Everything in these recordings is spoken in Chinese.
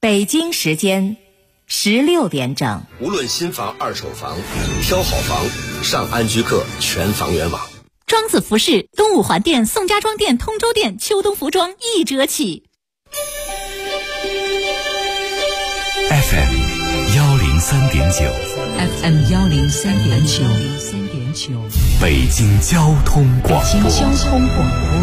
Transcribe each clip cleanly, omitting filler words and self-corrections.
北京时间16点整。 无论新房二手房，挑好房上安居客全房源网。 庄子服饰东五环店、宋家庄店、通州店秋冬服装1折起。 FM 103.9 FM 103.9 北京交通广播。 北京交通广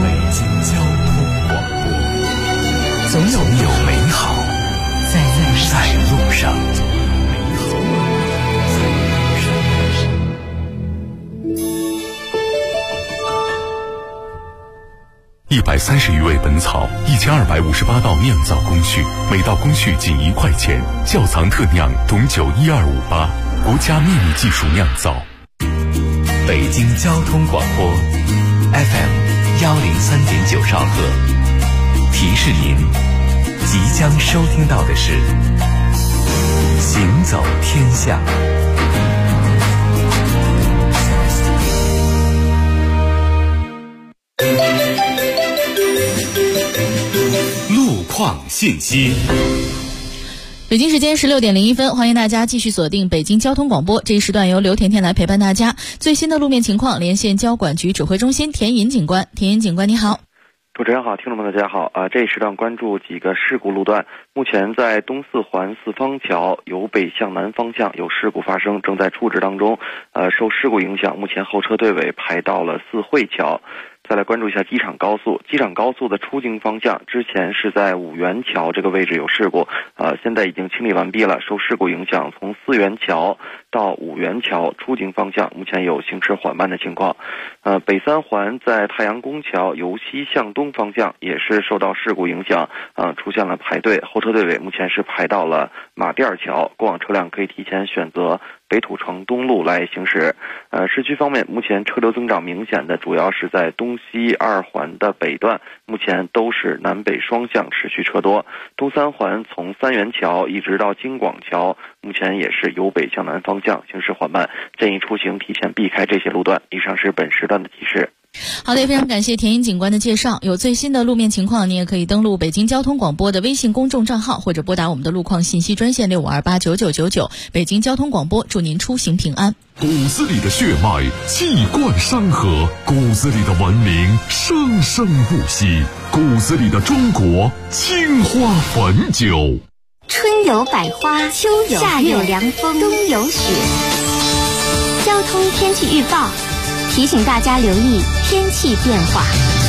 播，总有美好在路上。130余味本草，1258道酿造工序，每道工序仅1块钱。窖藏特酿董酒12588，国家秘密技术酿造。北京交通广播 FM 103.9兆赫，提示您即将收听到的是行走天下。路况信息。 北京时间16点01分，欢迎大家继续锁定北京交通广播。这一时段由刘甜甜来陪伴大家。最新的路面情况，连线交管局指挥中心田银警官。田银警官你好。 主持人好，听众们大家好。这一时段关注几个事故路段。目前在东四环四方桥由北向南方向有事故发生，正在处置当中。受事故影响，目前后车队尾排到了四惠桥。再来关注一下机场高速，机场高速的出京方向之前是在五元桥这个位置有事故，现在已经清理完毕了。受事故影响，从四元桥到五元桥出京方向目前有行驶缓慢的情况。北三环在太阳宫桥由西向东方向也是受到事故影响，出现了排队，后车队尾目前是排到了马甸桥，过往车辆可以提前选择北土城东路来行驶。市区方面，目前车流增长明显的主要是在东西二环的北段，目前都是南北双向持续车多。东三环从三元桥一直到京广桥，目前也是由北向南方向行驶缓慢，建议出行提前避开这些路段。以上是本时段的提示。 好的，非常感谢田银警官的介绍。有最新的路面情况，你也可以登录北京交通广播的微信公众账号，或者拨打我们的路况信息专线65289999。北京交通广播，祝您出行平安。 骨子里的血脉气贯山河，骨子里的文明生生不息，骨子里的中国青花汾酒。 春有百花，秋有夏有凉风，冬有雪。交通天气预报提醒大家留意天气变化。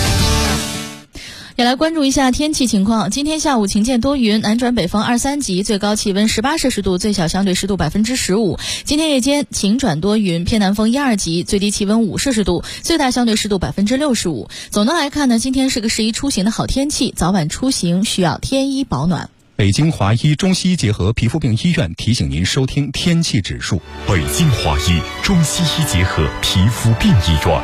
也来关注一下天气情况。今天下午晴间多云，南转北风2、3级，最高气温18摄氏度，最小相对湿度15%。今天夜间晴转多云，偏南风1、2级，最低气温5摄氏度，最大相对湿度65%。总的来看呢，今天是个适宜出行的好天气，早晚出行需要添衣保暖。 北京华医中西医结合皮肤病医院提醒您收听天气指数。 北京华医中西医结合皮肤病医院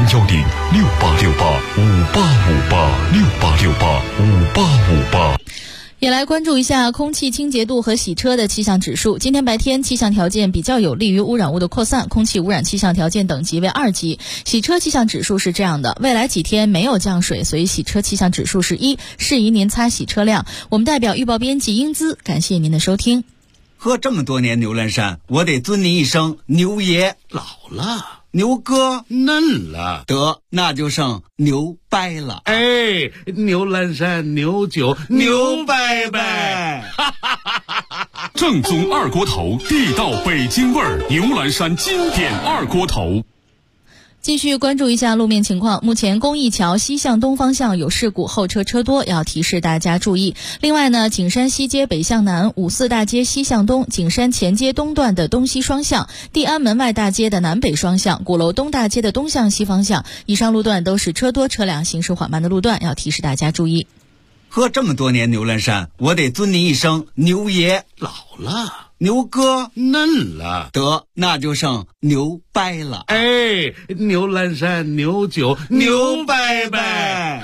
，0106868585858，68685858。 也来关注一下空气清洁度和洗车的气象指数。今天白天气象条件比较有利于污染物的扩散，空气污染气象条件等级为2级。洗车气象指数是这样的，未来几天没有降水，所以洗车气象指数是1，适宜您擦洗车辆。我们代表预报编辑英姿，感谢您的收听。 喝这么多年牛栏山，我得尊您一声牛爷。 老了， 牛哥嫩了， 得那就剩牛掰了。 哎，牛栏山牛酒牛掰掰， 正宗二锅头，地道北京味儿，牛栏山经典二锅头。 继续关注一下路面情况。目前公益桥西向东方向有事故，后车车多，要提示大家注意。另外呢，景山西街北向南、五四大街西向东、景山前街东段的东西双向、地安门外大街的南北双向、鼓楼东大街的东向西方向，以上路段都是车多车辆行驶缓慢的路段，要提示大家注意。 喝这么多年牛栏山，我得尊您一声牛爷。 老了， 牛哥嫩了， 得那就剩牛掰了。 哎，牛栏山牛酒牛掰掰。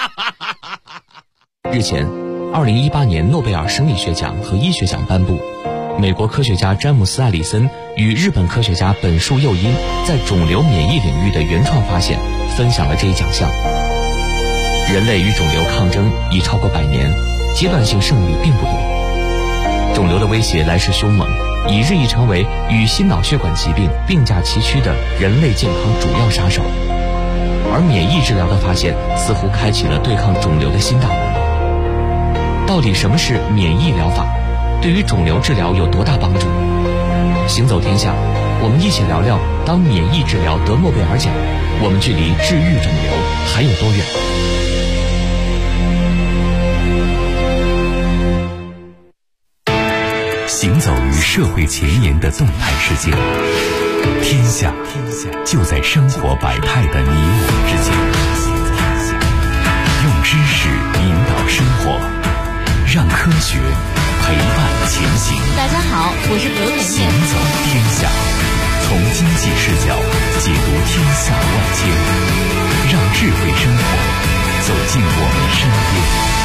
日前，2018年诺贝尔生理学奖和医学奖颁布，美国科学家詹姆斯·艾里森与日本科学家本树佑一在肿瘤免疫领域的原创发现，分享了这一奖项。人类与肿瘤抗争已超过100年，阶段性胜利并不多。 肿瘤的威胁来势凶猛，已日益成为与心脑血管疾病并驾齐驱的人类健康主要杀手。而免疫治疗的发现似乎开启了对抗肿瘤的新大门。到底什么是免疫疗法？对于肿瘤治疗有多大帮助？行走天下，我们一起聊聊，当免疫治疗得诺贝尔奖，我们距离治愈肿瘤还有多远？ 行走于社会前沿的动态世界，天下就在生活百态的你我之间。用知识引导生活，让科学陪伴前行。 大家好，我是刘甜甜。 行走天下，从经济视角解读天下万千，让智慧生活走进我们身边。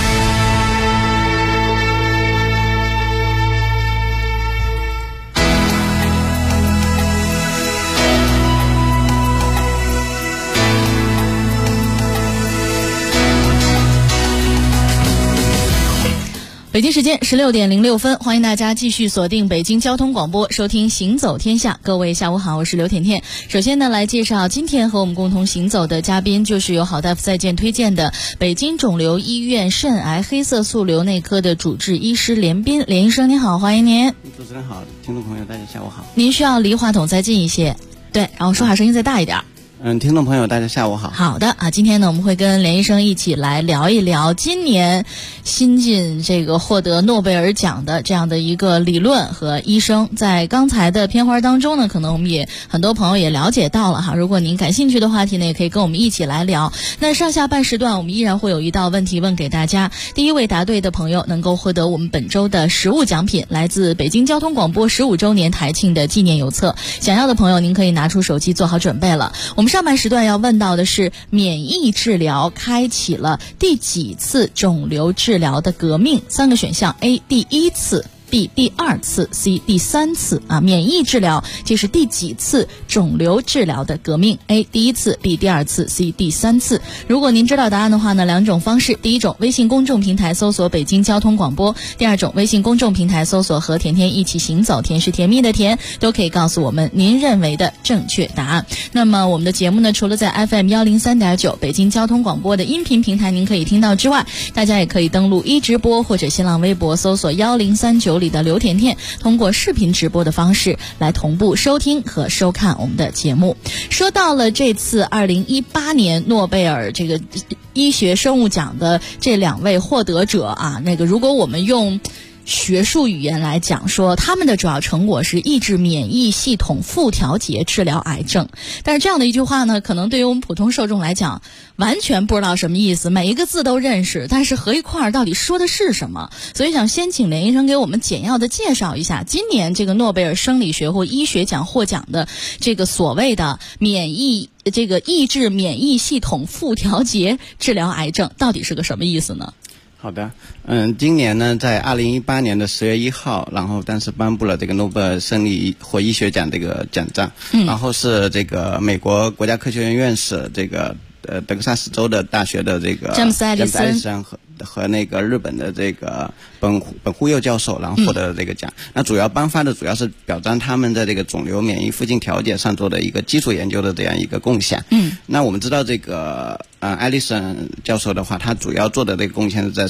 北京时间16点06分，欢迎大家继续锁定北京交通广播，收听行走天下。各位下午好，我是刘甜甜。首先呢，来介绍今天和我们共同行走的嘉宾，就是由好大夫在线推荐的北京肿瘤医院肾癌黑色素瘤内科的主治医师连斌。连医生您好，欢迎您。 主持人好，听众朋友大家下午好。 您需要离话筒再近一些，对，然后说话声音再大一点。 听众朋友大家下午好。 好的啊，今天呢我们会跟连医生一起来聊一聊今年新晋这个获得诺贝尔奖的这样的一个理论和医生。在刚才的片花当中呢，可能我们也很多朋友也了解到了哈，如果您感兴趣的话题呢，也可以跟我们一起来聊。那上下半时段我们依然会有一道问题问给大家，第一位答对的朋友能够获得我们本周的实物奖品，来自北京交通广播15周年台庆的纪念邮册。想要的朋友您可以拿出手机做好准备了。我们上半时段要问到的是，免疫治疗开启了第几次肿瘤治疗的革命？3个选项 ：A 第1次，B 第2次，C 第3次啊。免疫治疗这是第几次肿瘤治疗的革命 ？A 第1次， B 第2次， C 第3次。如果您知道答案的话呢，2种方式：第一种，微信公众平台搜索北京交通广播；第二种，微信公众平台搜索和甜甜一起行走，甜是甜蜜的甜，都可以告诉我们您认为的正确答案。那么我们的节目呢，除了在 FM 103.9北京交通广播的音频平台您可以听到之外，大家也可以登录一直播或者新浪微博搜索1039里的刘甜甜，通过视频直播的方式来同步收听和收看我们的节目。说到了这次2018年诺贝尔这个医学生物奖的这2位获得者啊，如果我们用学术语言来讲说，他们的主要成果是抑制免疫系统副调节治疗癌症。但是这样的一句话呢，可能对于我们普通受众来讲完全不知道什么意思，每一个字都认识，但是合一块儿到底说的是什么？所以想先请连医生给我们简要的介绍一下今年这个诺贝尔生理学或医学奖获奖的这个所谓的抑制免疫系统副调节治疗癌症到底是个什么意思呢？ 好的，今年呢，在2018年的10月1号，然后当时颁布了这个诺贝尔生理或医学奖这个奖章，然后是这个美国国家科学院院士这个德克萨斯州的大学的这个詹姆斯·艾利森和那个日本的这个本户佑教授，然后获得这个奖。那主要颁发的主要是表彰他们在这个肿瘤免疫附近调节上做的一个基础研究的这样一个贡献。那我们知道这个艾利森教授的话，他主要做的这个贡献是在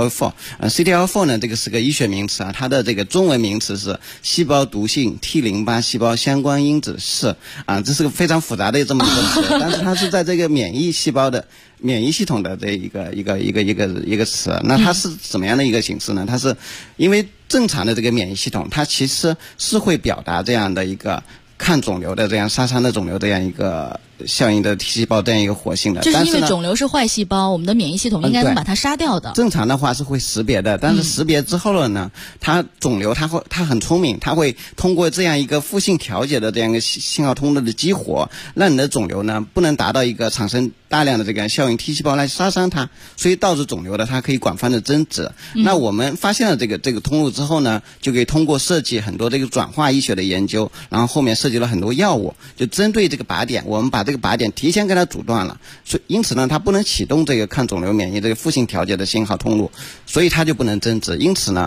CTLA4。CTLA4 呢，这个是个医学名词啊，它的这个中文名词是细胞毒性 T08 细胞相关因子4啊，这是个非常复杂的这么一个词，但是它是在这个免疫细胞的免疫系统的这一个词。那它是怎么样的一个形式呢？它是因为正常的这个免疫系统，它其实是会表达这样的一个抗肿瘤的这样杀伤的肿瘤这样一个效应的 T 细胞这样一个活性的。 这是因为肿瘤是坏细胞，我们的免疫系统应该能把它杀掉的。 正常的话是会识别的，但是识别之后了呢，它肿瘤它很聪明，它会通过这样一个负性调节的这样一个信号通路的激活，让你的肿瘤呢不能达到一个产生大量的这个效应 T 细胞来杀伤它，所以导致肿瘤的它可以广泛的增殖。那我们发现了这个通路之后呢，就可以通过设计很多这个转化医学的研究，然后后面设计了很多药物，就针对这个靶点，我们把这个靶点提前给它阻断了，所以因此呢，它不能启动这个抗肿瘤免疫这个负性调节的信号通路，所以它就不能增殖。因此呢，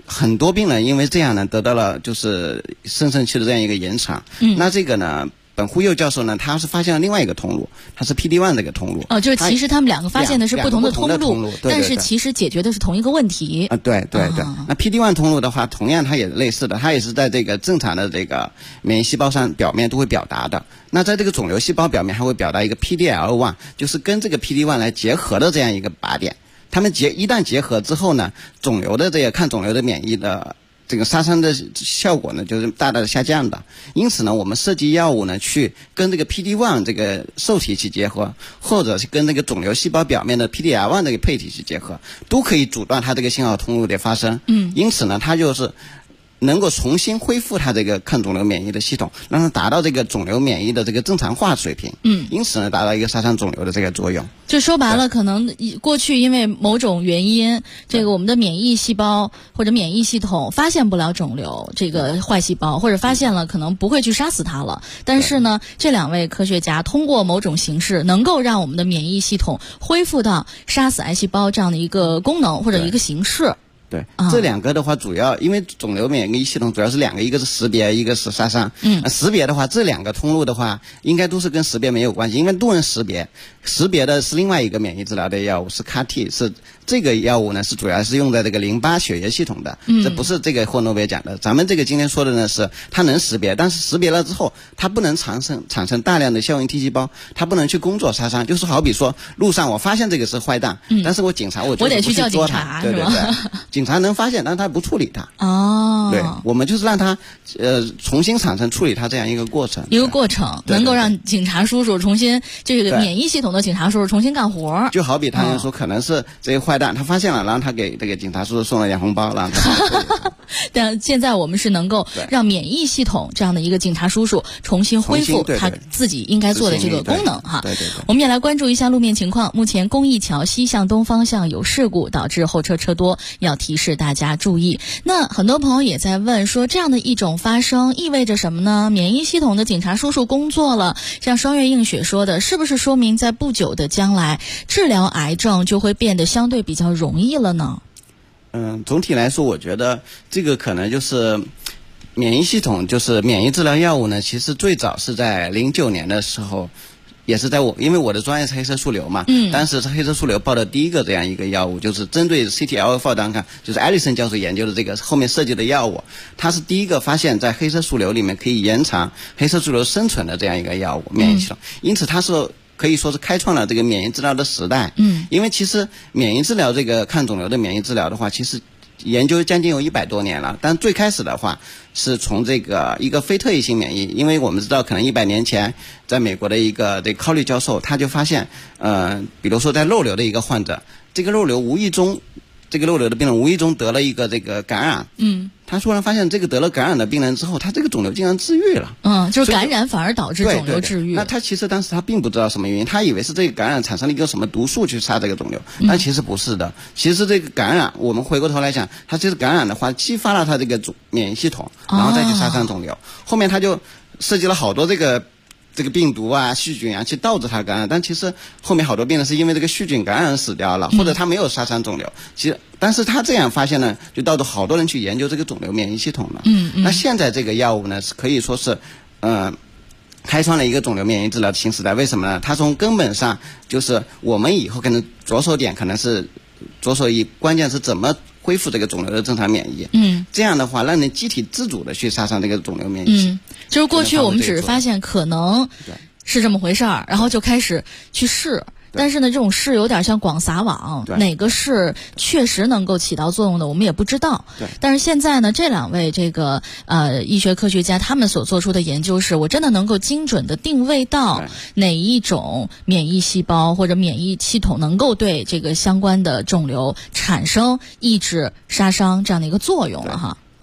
很多病人因为这样呢，得到了就是生成期的这样一个延长。那这个呢，本忽佑教授呢，他是发现了另外一个通路，他是 PD-1 这个通路。 就是其实他们两个发现的是不同的通路， 对， 但是其实解决的是同一个问题。 对。那 PD-1 通路的话，同样它也类似的，它也是在这个正常的这个免疫细胞上表面都会表达的。那在这个肿瘤细胞表面还会表达一个 PDL1， 就是跟这个 PD-1 来结合的这样一个靶点。它们一旦结合之后呢，肿瘤的这个抗肿瘤的免疫的这个杀伤的效果呢，就是大大的下降的。因此呢，我们设计药物呢，去跟这个 PD-1 这个受体去结合，或者是跟这个肿瘤细胞表面的 PDL1 这个配体去结合，都可以阻断它这个信号通路的发生。因此呢，它就是能够重新恢复它这个抗肿瘤免疫的系统，让它达到这个肿瘤免疫的这个正常化水平。因此呢，达到一个杀伤肿瘤的这个作用。 就说白了，可能过去因为某种原因，这个我们的免疫细胞或者免疫系统发现不了肿瘤这个坏细胞，或者发现了可能不会去杀死它了。但是呢，这两位科学家通过某种形式，能够让我们的免疫系统恢复到杀死癌细胞这样的一个功能或者一个形式。 对，这两个的话，主要因为肿瘤免疫系统主要是两个，一个是识别，一个是杀伤。识别的话，这两个通路的话，应该都是跟识别没有关系，因为都能识别。识别的是另外一个免疫治疗的药物，是 CAR-T， 是这个药物呢是主要是用在这个淋巴血液系统的。这不是这个获诺贝尔奖的。咱们这个今天说的呢是它能识别，但是识别了之后，它不能产生大量的效应 T 细胞，它不能去工作杀伤。就是好比说路上我发现这个是坏蛋，但是我警察我得去叫警察， 对，警察能发现，但他不处理它。对，我们就是让他重新产生处理它这样一个过程， 能够让警察叔叔重新这个免疫系统的警察叔叔重新干活。 就好比他人说可能是这些坏蛋，他发现了，然后他给这个警察叔叔送了点红包，让他但现在我们是能够让免疫系统这样的一个警察叔叔重新恢复他自己应该做的这个功能哈。我们也来关注一下路面情况。目前公益桥西向东方向有事故，导致后车车多，要提示大家注意。那很多朋友也在问说，这样的一种发生意味着什么呢？免疫系统的警察叔叔工作了，像双月映雪说的，是不是说明在不久的将来治疗癌症就会变得相对比较容易了呢？ 总体来说，我觉得这个可能就是免疫系统，就是免疫治疗药物呢，其实最早是在09年的时候，也是在因为我的专业是黑色素瘤嘛，当时是黑色素瘤报的第一个这样一个药物，就是针对 CTLA-4 单抗，就是艾利森教授研究的这个后面设计的药物，它是第一个发现在黑色素瘤里面可以延长黑色素瘤生存的这样一个药物，免疫系统，因此它是可以说是开创了这个免疫治疗的时代。因为其实免疫治疗这个抗肿瘤的免疫治疗的话，其实研究将近有100多年了，但最开始的话是从这个一个非特异性免疫，因为我们知道可能100年前在美国的一个这考利教授，他就发现比如说在肉瘤的一个患者，这个肉瘤的病人无意中得了一个这个感染，他突然发现这个得了感染的病人之后，他这个肿瘤竟然治愈了。 就是感染反而导致肿瘤治愈。 那他其实当时他并不知道什么原因，他以为是这个感染产生了一个什么毒素去杀这个肿瘤，但其实不是的。其实这个感染，我们回过头来想，他其实感染的话激发了他这个免疫系统，然后再去杀伤肿瘤。后面他就设计了好多这个病毒啊、细菌啊去导致它感染，但其实后面好多病人是因为这个细菌感染死掉了，或者他没有杀伤肿瘤。其实，但是他这样发现呢，就导致好多人去研究这个肿瘤免疫系统了。那现在这个药物呢，是可以说是开创了一个肿瘤免疫治疗的新时代。为什么呢？它从根本上就是我们以后可能着手点可能是着手于关键是怎么恢复这个肿瘤的正常免疫。这样的话让人机体自主的去杀伤这个肿瘤免疫。 就是过去我们只是发现可能是这么回事儿，然后就开始去试。但是呢，这种试有点像广撒网，哪个是确实能够起到作用的，我们也不知道。但是现在呢，这两位这个医学科学家他们所做出的研究是，我真的能够精准的定位到哪一种免疫细胞或者免疫系统能够对这个相关的肿瘤产生抑制、杀伤这样的一个作用了哈。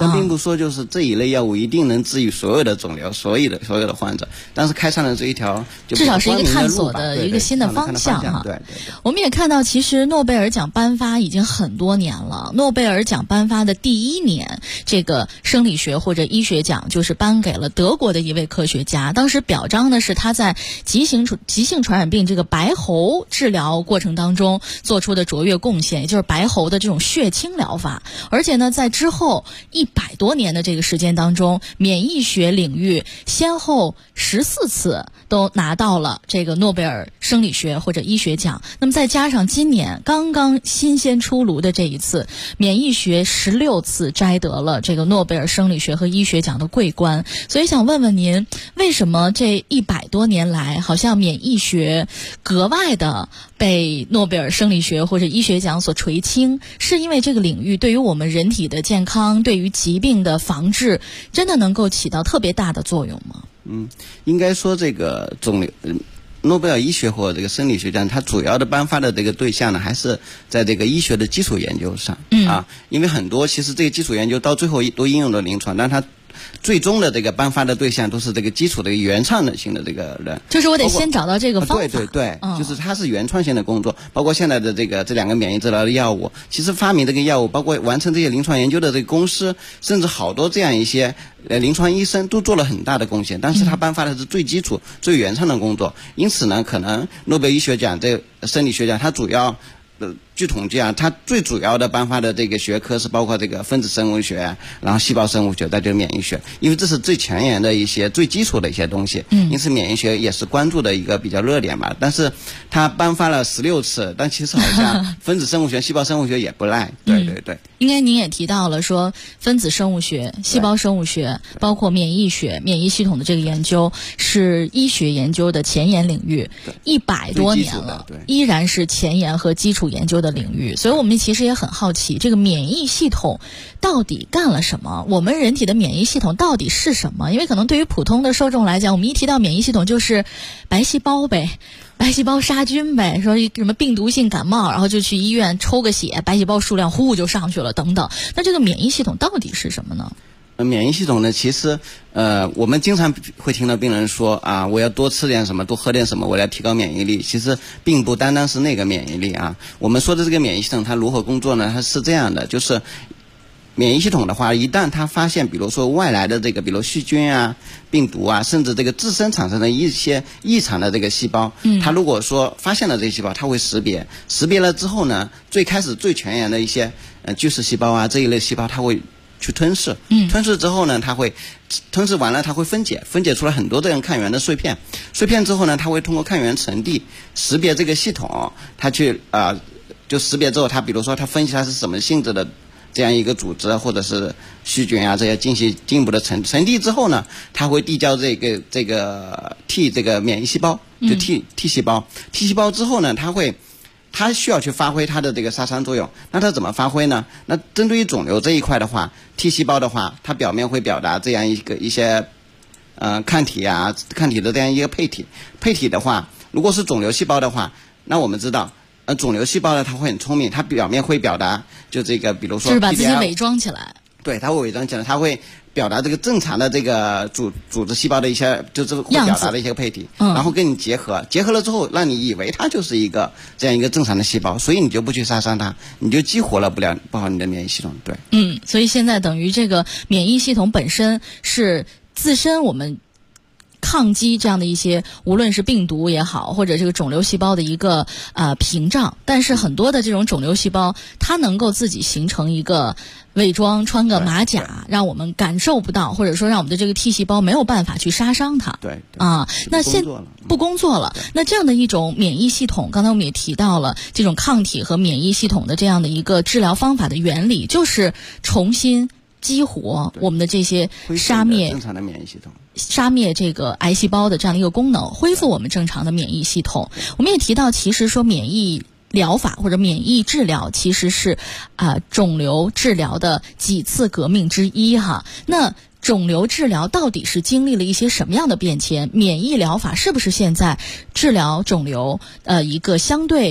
但并不说就是这一类药物一定能治愈所有的肿瘤，所有的患者。但是开上了这一条， 至少是一个探索的一个新的方向哈。 对， 我们也看到，其实诺贝尔奖颁发已经很多年了。诺贝尔奖颁发的第一年，这个生理学或者医学奖就是颁给了德国的一位科学家。当时表彰的是他在急性传染病这个白喉治疗过程当中做出的卓越贡献，也就是白喉的这种血清疗法。而且呢，在之后100多年的这个时间当中，免疫学领域先后14次都拿到了这个诺贝尔生理学或者医学奖。那么再加上今年刚刚新鲜出炉的这一次，免疫学16次摘得了这个诺贝尔生理学和医学奖的桂冠。所以想问问您，为什么这100多年来，好像免疫学格外的被诺贝尔生理学或者医学奖所垂青？是因为这个领域对于我们人体的健康，对于疾病的防治，真的能够起到特别大的作用吗？ 应该说这个诺贝尔医学或这个生理学奖，它主要的颁发的这个对象呢，还是在这个医学的基础研究上因为很多其实这个基础研究到最后都应用到临床，但它最终的这个颁发的对象都是这个基础的原创性的这个人， 就是我得先找到这个方法。 对，就是它是原创性的工作。包括现在的这两个免疫治疗的药物，其实发明这个药物，包括完成这些临床研究的这个公司，甚至好多这样一些临床医生都做了很大的贡献。但是他颁发的是最基础、最原创的工作，因此呢，可能诺贝尔医学奖这生理学奖，它主要据统计它最主要的颁发的这个学科是包括这个分子生物学，然后细胞生物学，再就是免疫学，因为这是最前沿的一些最基础的一些东西。因此免疫学也是关注的一个比较热点吧。但是他颁发了16次，但其实好像分子生物学、细胞生物学也不赖。对。 应该您也提到了说，分子生物学、细胞生物学，包括免疫学、免疫系统的这个研究，是医学研究的前沿领域，100多年了，依然是前沿和基础研究的领域。所以我们其实也很好奇，这个免疫系统到底干了什么？我们人体的免疫系统到底是什么？因为可能对于普通的受众来讲，我们一提到免疫系统就是白细胞呗，白细胞杀菌呗，说什么病毒性感冒，然后就去医院抽个血，白细胞数量呼就上去了等等。那这个免疫系统到底是什么呢？ 免疫系统呢，其实我们经常会听到病人说我要多吃点什么，多喝点什么，我要提高免疫力。其实并不单单是那个免疫力我们说的这个免疫系统它如何工作呢？它是这样的，就是免疫系统的话，一旦它发现比如说外来的这个比如细菌病毒甚至这个自身产生的一些异常的这个细胞，它如果说发现了这些细胞，它会识别了之后呢，最开始最前沿的一些巨噬细胞这一类细胞，它会去吞噬，吞噬之后呢，它会吞噬完了，它会分解出来很多这样抗原的碎片之后呢，它会通过抗原层递识别这个系统，它去就识别之后，它比如说它分析它是什么性质的这样一个组织或者是细菌这些进行进一步的层递之后呢，它会递交这个 T 这个免疫细胞，就 T 细胞之后呢，它需要去发挥它的这个杀伤作用。那它怎么发挥呢？那针对于肿瘤这一块的话， T 细胞的话，它表面会表达这样一些抗体的这样一个配体的话，如果是肿瘤细胞的话，那我们知道肿瘤细胞呢，它会很聪明，它表面会表达就这个比如说就是把自己伪装起来。 对，它会伪装起来，它会表达这个正常的这个组织细胞的一些就是会表达的一些配体，然后跟你结合了之后，让你以为它就是一个这样一个正常的细胞，所以你就不去杀伤它，你就激活了不好你的免疫系统。对， 所以现在等于这个免疫系统本身是自身我们抗击这样的一些无论是病毒也好，或者这个肿瘤细胞的一个屏障，但是很多的这种肿瘤细胞它能够自己形成一个伪装，穿个马甲，让我们感受不到，或者说让我们的这个 T 细胞没有办法去杀伤它。 对那不工作了。那这样的一种免疫系统，刚才我们也提到了这种抗体和免疫系统的这样的一个治疗方法的原理，就是重新激活我们的这些杀灭正常的免疫系统， 杀灭这个癌细胞的这样的一个功能，恢复我们正常的免疫系统。我们也提到，其实说免疫疗法或者免疫治疗其实是肿瘤治疗的几次革命之一那肿瘤治疗到底是经历了一些什么样的变迁？免疫疗法是不是现在治疗肿瘤一个相对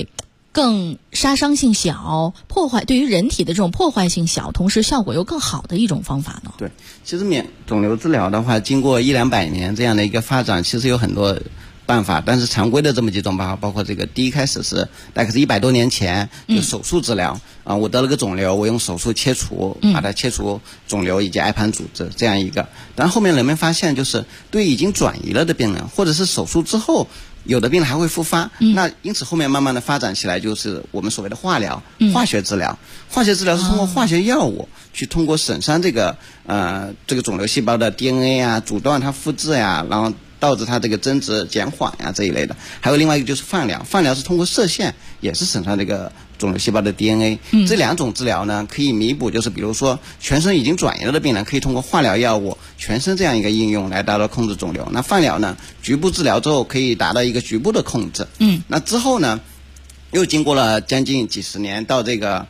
更杀伤性小，对于人体的这种破坏性小，同时效果又更好的一种方法呢？ 对，其实肿瘤治疗的话，经过100-200年这样的一个发展，其实有很多办法，但是常规的这么几种办法，包括这个第一开始是大概是100多年前就手术治疗我得了个肿瘤，我用手术切除，把它切除肿瘤以及癌盘组织这样一个。但后面人们发现，就是对已经转移了的病人，或者是手术之后有的病人还会复发，那因此后面慢慢的发展起来，就是我们所谓的化疗、化学治疗。化学治疗是通过化学药物去通过损伤这个肿瘤细胞的 DNA 啊，阻断它复制呀，然后导致它这个增殖减缓呀这一类的。还有另外一个就是放疗，放疗是通过射线也是损伤这个肿瘤细胞的 DNA。这两种治疗呢，可以弥补，就是比如说全身已经转移了的病人，可以通过化疗药物全身这样一个应用来达到控制肿瘤。那放疗呢，局部治疗之后可以达到一个局部的控制。那之后呢，又经过了将近几十年，到这个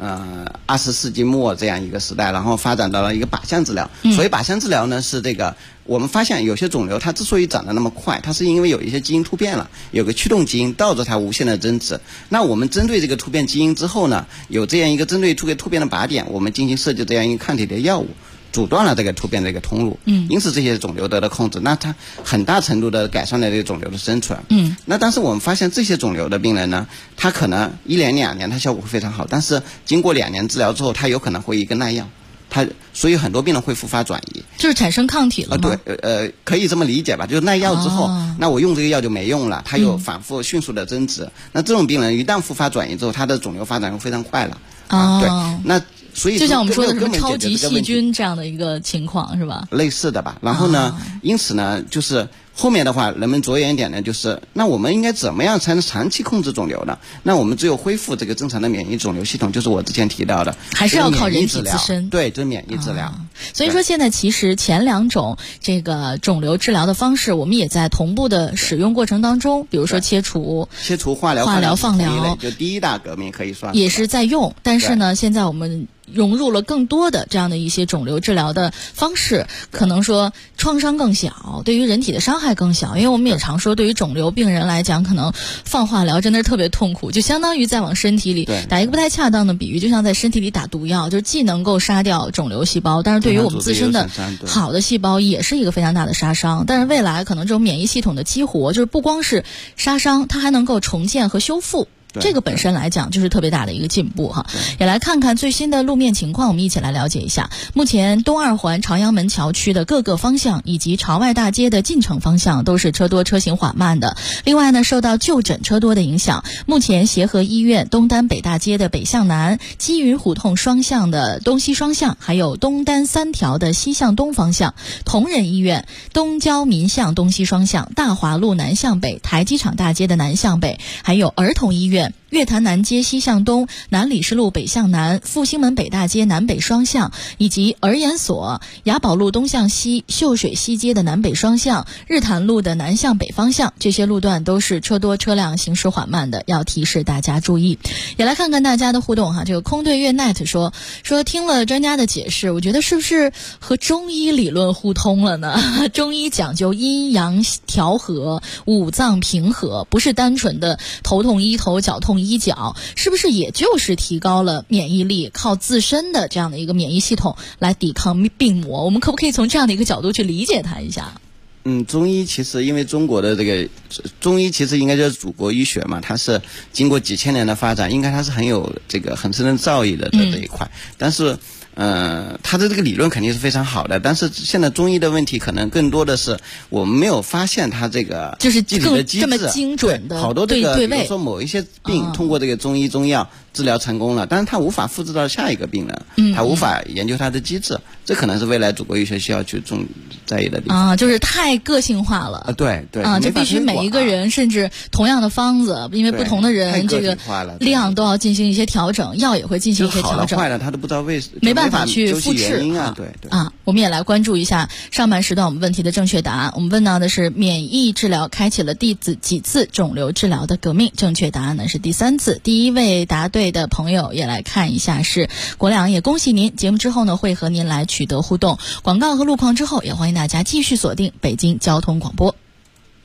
20世纪末这样一个时代，然后发展到了一个靶向治疗。所以靶向治疗呢，是这个我们发现有些肿瘤它之所以长得那么快，它是因为有一些基因突变了，有个驱动基因导致它无限的增殖。那我们针对这个突变基因之后呢，有这样一个针对突变的靶点，我们进行设计这样一个抗体的药物，阻断了这个突变的一个通路。因此这些肿瘤得到控制，那它很大程度的改善了这个肿瘤的生存。那但是我们发现这些肿瘤的病人呢，他可能1年2年他效果会非常好，但是经过2年治疗之后，他有可能会一个耐药，所以很多病人会复发转移， 就是产生抗体了吗？ 对，可以这么理解吧，就是耐药之后，那我用这个药就没用了，它又反复迅速的增殖。那这种病人一旦复发转移之后，他的肿瘤发展又非常快了。对，那所以就像我们说的什么超级细菌这样的一个情况是吧？ 类似的吧。然后呢，因此呢，就是后面的话，人们着眼一点呢，就是那我们应该怎么样才能长期控制肿瘤呢？那我们只有恢复这个正常的免疫肿瘤系统，就是我之前提到的， 还是要靠人体自身。 对，这是免疫治疗。 所以说现在其实前2种这个肿瘤治疗的方式，我们也在同步的使用过程当中，比如说切除、 化疗、 放疗， 就第一大革命可以算也是在用。但是呢，现在我们融入了更多的这样的一些肿瘤治疗的方式，可能说创伤更小，对于人体的伤害更小。因为我们也常说，对于肿瘤病人来讲，可能放化疗真的是特别痛苦，就相当于在往身体里打一个不太恰当的比喻，就像在身体里打毒药，就既能够杀掉肿瘤细胞，但是对于我们自身的好的细胞也是一个非常大的杀伤。但是未来可能这种免疫系统的激活，就是不光是杀伤，它还能够重建和修复。这个本身来讲就是特别大的一个进步哈。也来看看最新的路面情况，我们一起来了解一下。目前东2环朝阳门桥区的各个方向以及朝外大街的进城方向都是车多车行缓慢的。另外呢，受到就诊车多的影响，目前协和医院东单北大街的北向南、积云胡同双向的东西双向，还有东单3条的西向东方向，同仁医院东郊民巷东西双向、大华路南向北、台机场大街的南向北，还有儿童医院月坛南街西向东、南礼士路北向南、复兴门北大街南北双向，以及儿研所、雅宝路东向西、秀水西街的南北双向、日坛路的南向北方向，这些路段都是车多车辆行驶缓慢的，要提示大家注意。也来看看大家的互动哈。这个空对月 net 说听了专家的解释，我觉得是不是和中医理论互通了呢？中医讲究阴阳调和、五脏平和，不是单纯的头痛医头、脚痛医脚，是不是也就是提高了免疫力，靠自身的这样的一个免疫系统来抵抗病魔？我们可不可以从这样的一个角度去理解它一下？ 中医其实因为中国的这个中医其实应该就是祖国医学嘛，它是经过几千年的发展，应该它是很有这个很深的造诣的这一块。但是它的这个理论肯定是非常好的，但是现在中医的问题可能更多的是我们没有发现它这个就是具体的机制这么精准的好多这个对比如说某一些病通过这个中医中药治疗成功了，但是它无法复制到下一个病人，它无法研究它的机制，这可能是未来祖国医学需要去在意的地方就是太个性化了对这必须每一个人甚至同样的方子，因为不同的人这个量都要进行一些调整，药也会进行一些调整， 好的坏的他都不知道没办法去复制对我们也来关注一下上半时段我们问题的正确答案。我们问到的是免疫治疗开启了第几次肿瘤治疗的革命，正确答案呢是第3次。第一位答对的朋友也来看一下是国良，也恭喜您。节目之后呢会和您来取得互动，广告和路况之后也欢迎大家继续锁定北京交通广播。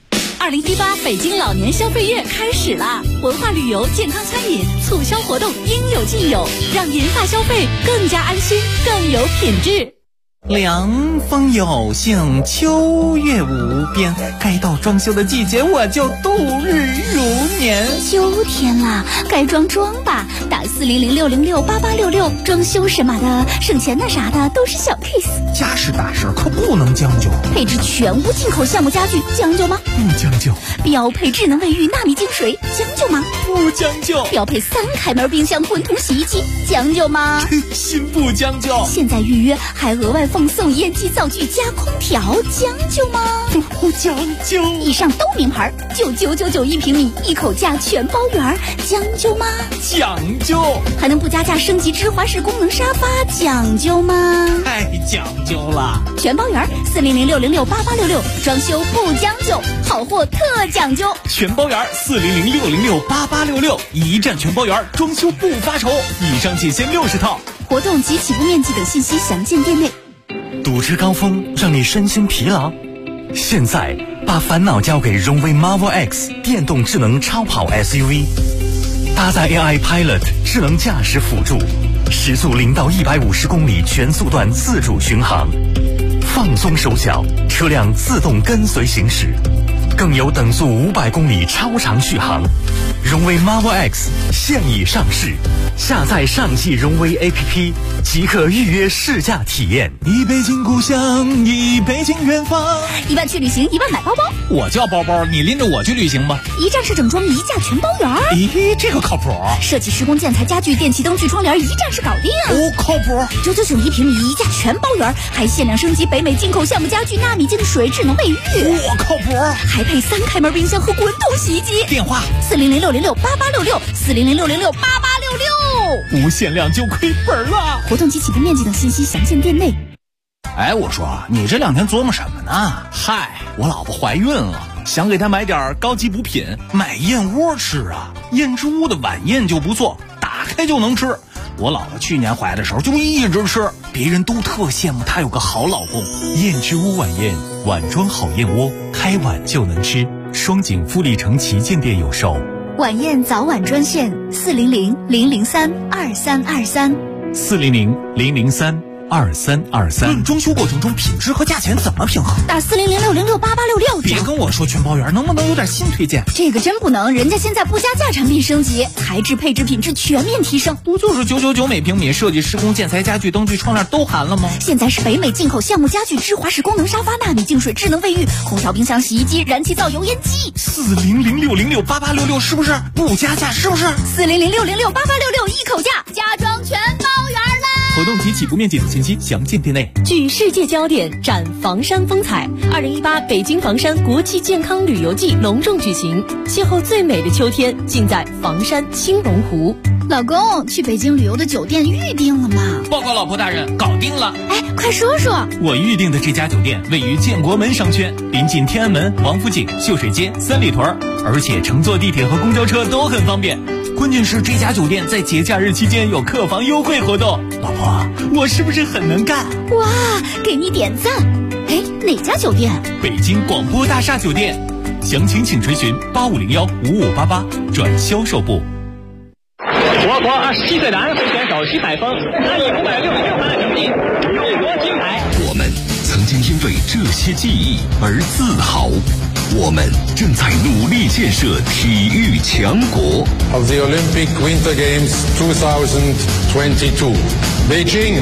2018北京老年消费月开始啦！文化旅游、健康餐饮促销活动应有尽有，让银发消费更加安心、更有品质。 凉风有幸，秋月无边，该到装修的季节，我就度日如年。 秋天啦，该装吧，打400-606-8866，装修什么的、省钱的啥的都是小 case。 家事大事可不能将就。 配置全屋进口橡木家具，将就吗？ 不将就。 标配智能卫浴纳米净水，将就吗？ 不将就。 标配3开门冰箱滚筒洗衣机，将就吗？ 心不将就。 现在预约还额外奉送烟机灶具加空调，将就吗？ 不将就。 以上都名牌，99991平米，一口价全包圆，将就吗？ 讲究。 还能不加价升级芝华士功能沙发，讲究吗？ 太讲究了。 全包圆，400-606-8866，装修不将就，好货特讲究。 全包圆，400-606-8866，一站全包圆，装修不发愁。以上仅限60套。 活动及起步面积等信息详见店内。 堵车高峰让你身心疲劳，现在把烦恼交给荣威 Marvel X 电动智能超跑 SUV， 搭载 AI Pilot 智能驾驶辅助，时速0到150公里全速段自主巡航，放松手脚，车辆自动跟随行驶，更有等速500公里超长续航。荣威 Marvel X 现已上市，下载上汽荣威 APP 即可预约试驾体验。 一北京故乡，一北京远方 ，1万去旅行，1万买包包。 我叫包包，你拎着我去旅行吧。 一站式整装，一价全包圆。 咦，这个靠谱。 设计施工建材家具电器灯具窗帘，一站式搞定。 靠谱。 999平米，一价全包圆，还限量升级北美进口橡木家具纳米净水智能卫浴。 靠谱。 还配3开门冰箱和滚筒洗衣机。 电话 400-606-8866，400-606-8866。 无限量就亏本了。 活动及起步面积等信息详见店内。 哎，我说你这2天琢磨什么呢？ 嗨，我老婆怀孕了，想给她买点高级补品， 买燕窝吃啊。燕之屋的晚宴就不错，打开就能吃。我老婆去年怀的时候就一直吃，别人都特羡慕她有个好老公。 燕之屋晚宴，碗装好燕窝，开碗就能吃。双井富力城旗舰店有售。 晚宴早晚专线 400-003-2323，400-003-2323。 论装修过程中品质和价钱怎么平衡？ 打400-606-8866。 别跟我说全包圆，能不能有点新推荐？ 这个真不能，人家现在不加价产品升级，材质配置品质全面提升。 不就是999每平米，设计施工建材家具灯具窗帘都含了吗？ 现在是北美进口橡木家具芝华士功能沙发纳米净水智能卫浴空调冰箱洗衣机燃气灶油烟机。 400-606-8866是不是不加价？是不是 400-606-8866一口价，家装全包圆啦！ 活动及起步面积等信息详见店内。 聚世界焦点，展房山风采。2018北京房山国际健康旅游季隆重举行，邂逅最美的秋天，尽在房山青龙湖。 老公，去北京旅游的酒店预定了吗？ 报告老婆大人，搞定了。 哎，快说说。 我预定的这家酒店位于建国门商圈，临近天安门、王府井、秀水街、三里屯，而且乘坐地铁和公交车都很方便。关键是这家酒店在节假日期间有客房优惠活动。老婆，我是不是很能干？ 哇，给你点赞。哎，哪家酒店？ 北京广播大厦酒店。详情请垂询8501-5588转销售部。 我国27岁男会选手徐海峰他以566分的成绩入夺金牌。 我们曾经因为这些记忆而自豪，我们正在努力建设体育强国。 Of the Olympic Winter Games 2022, Beijing.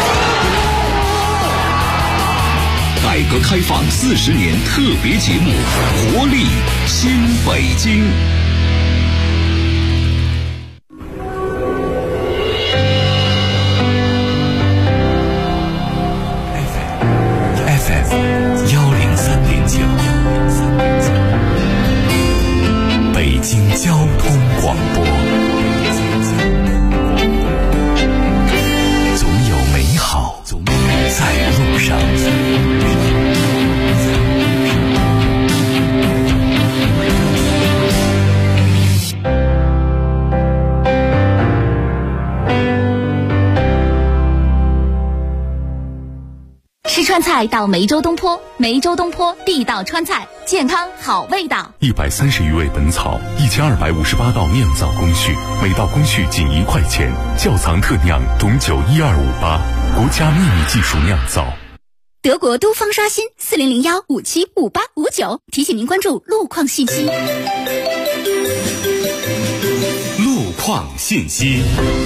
改革开放40年特别节目，活力新北京。 FM 103.9，北京交通广播。总有美好在路上。 川菜到梅州东坡，梅州东坡地道川菜，健康好味道。 130余味本草，1258道酿造工序，每道工序仅1块钱，窖藏特酿懂酒12588，国家秘密技术酿造。 德国都方刷新4001575859，提醒您关注路况信息。 路况信息。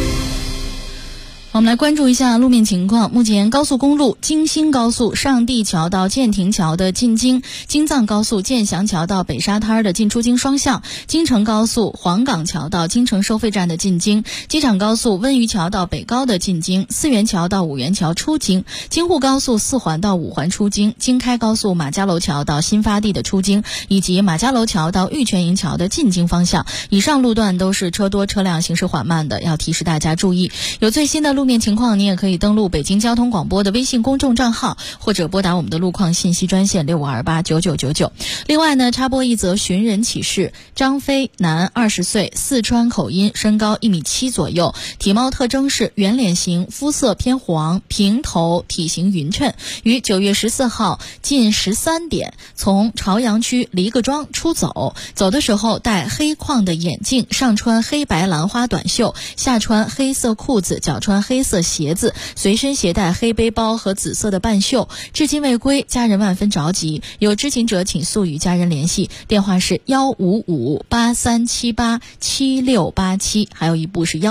我们来关注一下路面情况。目前高速公路京新高速上地桥到建亭桥的进京，京藏高速建祥桥到北沙滩的进出京双向，京承高速黄岗桥到京承收费站的进京，机场高速温榆桥到北高的进京，四元桥到五元桥出京，京沪高速四环到五环出京，京开高速马家楼桥到新发地的出京，以及马家楼桥到玉泉营桥的进京方向。以上路段都是车多车辆行驶缓慢的，要提示大家注意。有最新的路面情况，你也可以登录北京交通广播的微信公众账号，或者拨打我们的路况信息专线65289999。另外呢，插播一则寻人启事：张飞，男，20岁，四川口音，身高1.7米左右，体貌特征是圆脸型，肤色偏黄，平头，体型匀称，于9月14号近13点从朝阳区黎各庄出走，走的时候戴黑框的眼镜，上穿黑白兰花短袖，下穿黑色裤子，脚穿黑色鞋子，随身携带黑背包和紫色的半袖，至今未归，家人万分着急，有知情者请速与家人联系，电话是15583787687，还有一部是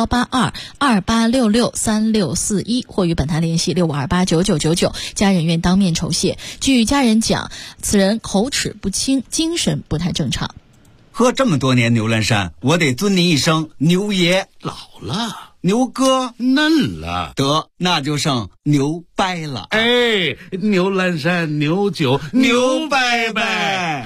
18228663641，或与本台联系65289999，家人愿当面酬谢。据家人讲，此人口齿不清，精神不太正常。 喝这么多年牛栏山，我得尊您一声牛爷。 老了， 牛哥嫩了， 得那就剩牛掰了。 哎，牛栏山牛酒牛掰掰。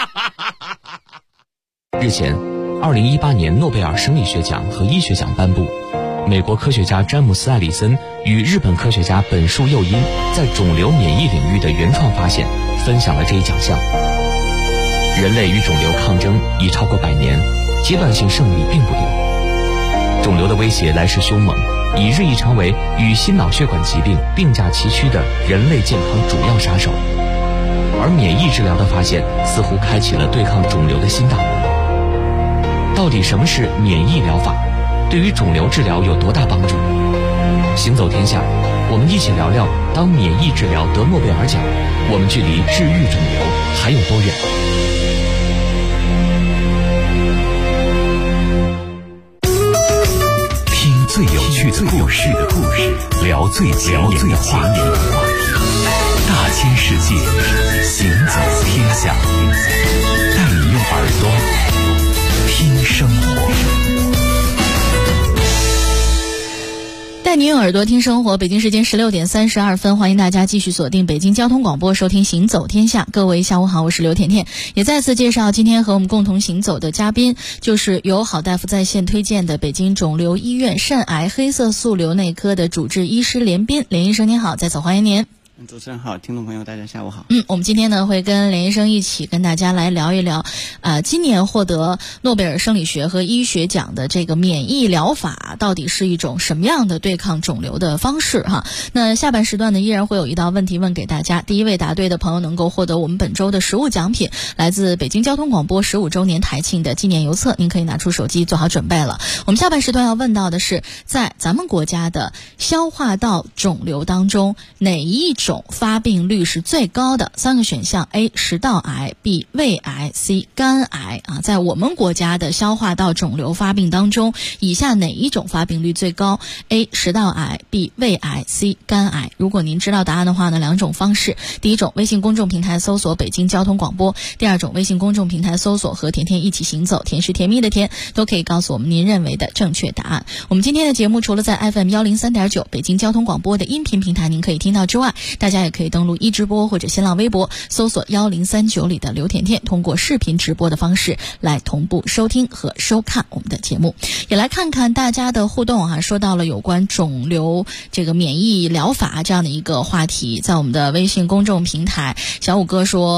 日前，2018年诺贝尔生理学奖和医学奖颁布，美国科学家詹姆斯·艾里森与日本科学家本树佑因在肿瘤免疫领域的原创发现，分享了这一奖项。人类与肿瘤抗争已超过100年，阶段性胜利并不多。肿瘤的威胁来势凶猛，已日益成为与心脑血管疾病并驾齐驱的人类健康主要杀手。而免疫治疗的发现似乎开启了对抗肿瘤的新大门。到底什么是免疫疗法？对于肿瘤治疗有多大帮助？行走天下，我们一起聊聊，当免疫治疗得诺贝尔奖，我们距离治愈肿瘤还有多远？ 最有趣的故事，聊最前沿的话题，大千世界，行走天下，带你用耳朵听生活。 带您用耳朵听生活。北京时间16点32分，欢迎大家继续锁定北京交通广播，收听行走天下。各位下午好，我是刘甜甜。也再次介绍今天和我们共同行走的嘉宾，就是由好大夫在线推荐的北京肿瘤医院肾癌黑色素瘤内科的主治医师连斌。连医生您好，在此欢迎您。 主持人好，听众朋友大家下午好。 我们今天呢会跟连医生一起跟大家来聊一聊，今年获得诺贝尔生理学和医学奖的这个免疫疗法到底是一种什么样的对抗肿瘤的方式哈？那下半时段呢依然会有一道问题问给大家，第一位答对的朋友能够获得我们本周的实物奖品，来自北京交通广播15周年台庆的纪念邮册，您可以拿出手机做好准备了。我们下半时段要问到的是，在咱们国家的消化道肿瘤当中，哪一种发病率是最高的？3个选项 ：A. 食道癌 ，B. 胃癌 ，C. 肝癌啊。在我们国家的消化道肿瘤发病当中，以下哪一种发病率最高 ？A. 食道癌 ，B. 胃癌 ，C. 肝癌。如果您知道答案的话呢，两种方式：第一种，微信公众平台搜索北京交通广播；第二种，微信公众平台搜索和甜甜一起行走，甜是甜蜜的甜，都可以告诉我们您认为的正确答案。我们今天的节目除了在 FM 103.9北京交通广播的音频平台您可以听到之外，大家也可以登录一直播或者新浪微博搜索1039里的刘甜甜，通过视频直播的方式来同步收听和收看我们的节目。也来看看大家的互动啊，说到了有关肿瘤这个免疫疗法这样的一个话题，在我们的微信公众平台，小五哥说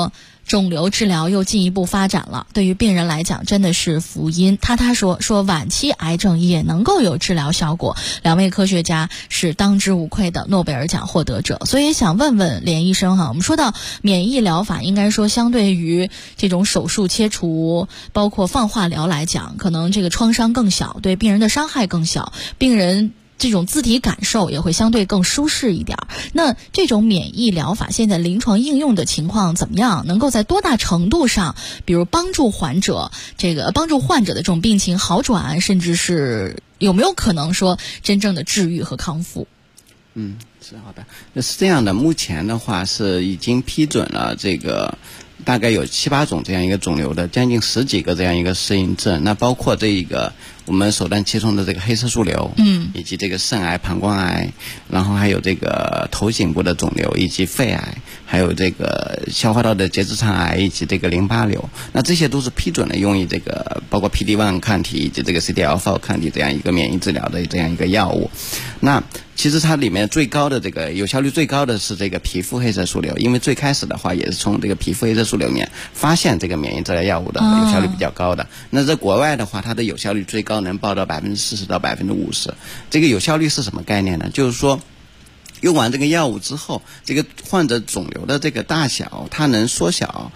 肿瘤治疗又进一步发展了，对于病人来讲真的是福音。他说晚期癌症也能够有治疗效果，两位科学家是当之无愧的诺贝尔奖获得者。所以想问问连医生哈，我们说到免疫疗法，应该说相对于这种手术切除包括放化疗来讲，可能这个创伤更小，对病人的伤害更小，病人这种自体感受也会相对更舒适一点。那这种免疫疗法现在临床应用的情况怎么样？能够在多大程度上，比如帮助患者的这种病情好转，甚至是有没有可能说真正的治愈和康复？ 是好的。是这样的，目前的话是已经批准了这个大概有7、8种这样一个肿瘤的，将近10几个这样一个适应症。那包括这一个我们手段切除的这个黑色素瘤，以及这个肾癌、膀胱癌，然后还有这个头颈部的肿瘤，以及肺癌，还有这个消化道的结直肠癌，以及这个淋巴瘤。那这些都是批准了用于这个包括 PD-1 抗体以及这个 CTLA-4 抗体这样一个免疫治疗的这样一个药物。那其实它里面最高的这个有效率最高的是这个皮肤黑色素瘤，因为最开始的话也是从这个皮肤黑色素瘤里面发现这个免疫治疗药物的有效率比较高的。那在国外的话，它的有效率最高能报到40%到50%。这个有效率是什么概念呢？就是说用完这个药物之后，这个患者肿瘤的这个大小它能缩小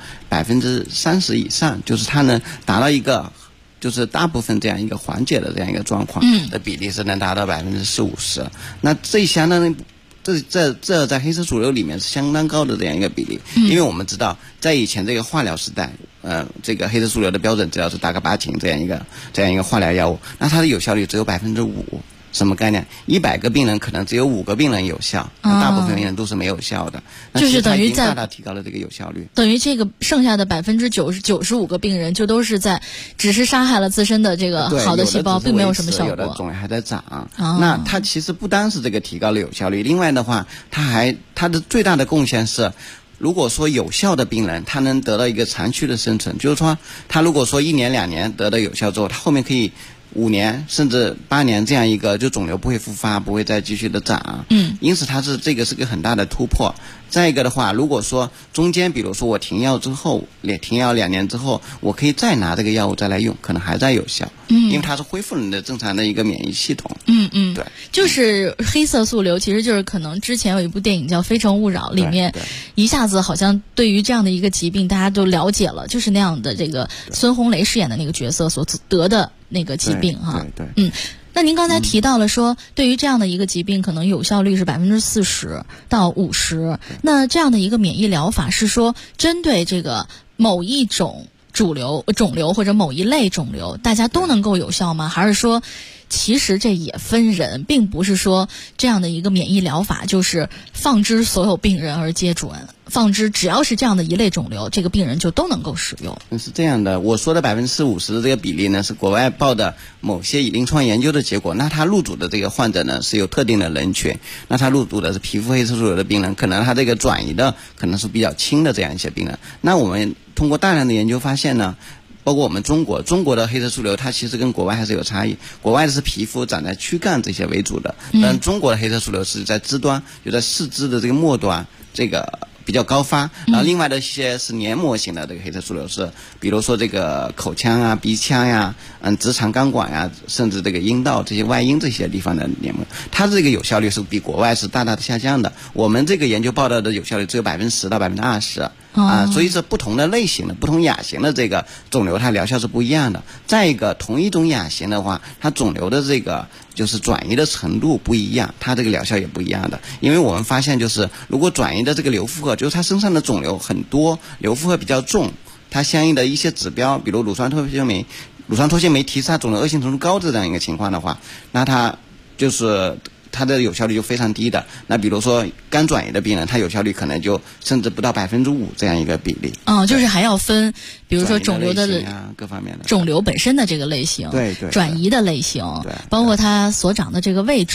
30%以上，就是它能达到一个就是大部分这样一个缓解的这样一个状况的比例是能达到40-50%。那这相当于这在黑色素瘤里面是相当高的这样一个比例。因为我们知道在以前这个化疗时代，这个黑色素瘤的标准治疗是达个巴嗪这样一个化疗药物，那它的有效率只有5%。什么概念？100个病人可能只有5个病人有效，大部分病人都是没有效的。 就是等于大大提高了这个有效率。 等于这个剩下的95%个病人就都是只是杀害了自身的这个好的细胞，并没有什么效果。 有的肿瘤还在长。那它其实不单是这个提高了有效率，另外的话，它的最大的贡献是，如果说有效的病人他能得到一个长期的生存，就是说他如果说1年2年得到有效之后，他后面可以5年甚至8年这样一个，就肿瘤不会复发，不会再继续的长。因此这个是个很大的突破。再一个的话，如果说中间比如说我停药之后，停药2年之后，我可以再拿这个药物再来用，可能还在有效。因为它是恢复你的正常的一个免疫系统。对， 就是黑色素瘤，其实就是可能之前有一部电影叫《非诚勿扰》，里面一下子好像对于这样的一个疾病大家都了解了，就是那样的这个孙红雷饰演的那个角色所得的那个疾病哈。 对。 那您刚才提到了说，对于这样的一个疾病，可能有效率是40%到50%。那这样的一个免疫疗法是说，针对这个某一种肿瘤或者某一类肿瘤，大家都能够有效吗？还是说，其实这也分人，并不是说这样的一个免疫疗法就是放之所有病人而皆准，放之只要是这样的一类肿瘤，这个病人就都能够使用。 是这样的，我说的40-50%的这个比例呢，是国外报的某些临床研究的结果。那他入组的这个患者呢，是有特定的人群。那他入组的是皮肤黑色素瘤的病人，可能他这个转移的可能是比较轻的这样一些病人。那我们通过大量的研究发现呢，包括我们中国的黑色素瘤，它其实跟国外还是有差异。国外的是皮肤长在躯干这些为主的，但中国的黑色素瘤是在肢端，就在四肢的这个末端，这个比较高发。然后另外的一些是黏膜型的这个黑色素瘤，是比如说这个口腔啊、鼻腔呀、直肠钢管呀，甚至这个阴道这些外阴这些地方的黏膜，它这个有效率是比国外是大大的下降的。我们这个研究报道的有效率只有10%到20%。所以是不同的类型的、不同亚型的这个肿瘤，它疗效是不一样的。再一个，同一种亚型的话，它肿瘤的这个就是转移的程度不一样，它这个疗效也不一样的。因为我们发现，就是如果转移的这个瘤负荷，就是它身上的肿瘤很多，瘤负荷比较重，它相应的一些指标，比如乳酸脱纤酶提示它肿瘤恶性程度高的这样一个情况的话，那它就是它的有效率就非常低的。那比如说肝转移的病人，它有效率可能就甚至不到5%这样一个比例。 就是还要分，比如说肿瘤的各方面的肿瘤本身的这个类型， 对， 转移的类型，包括它所长的这个位置，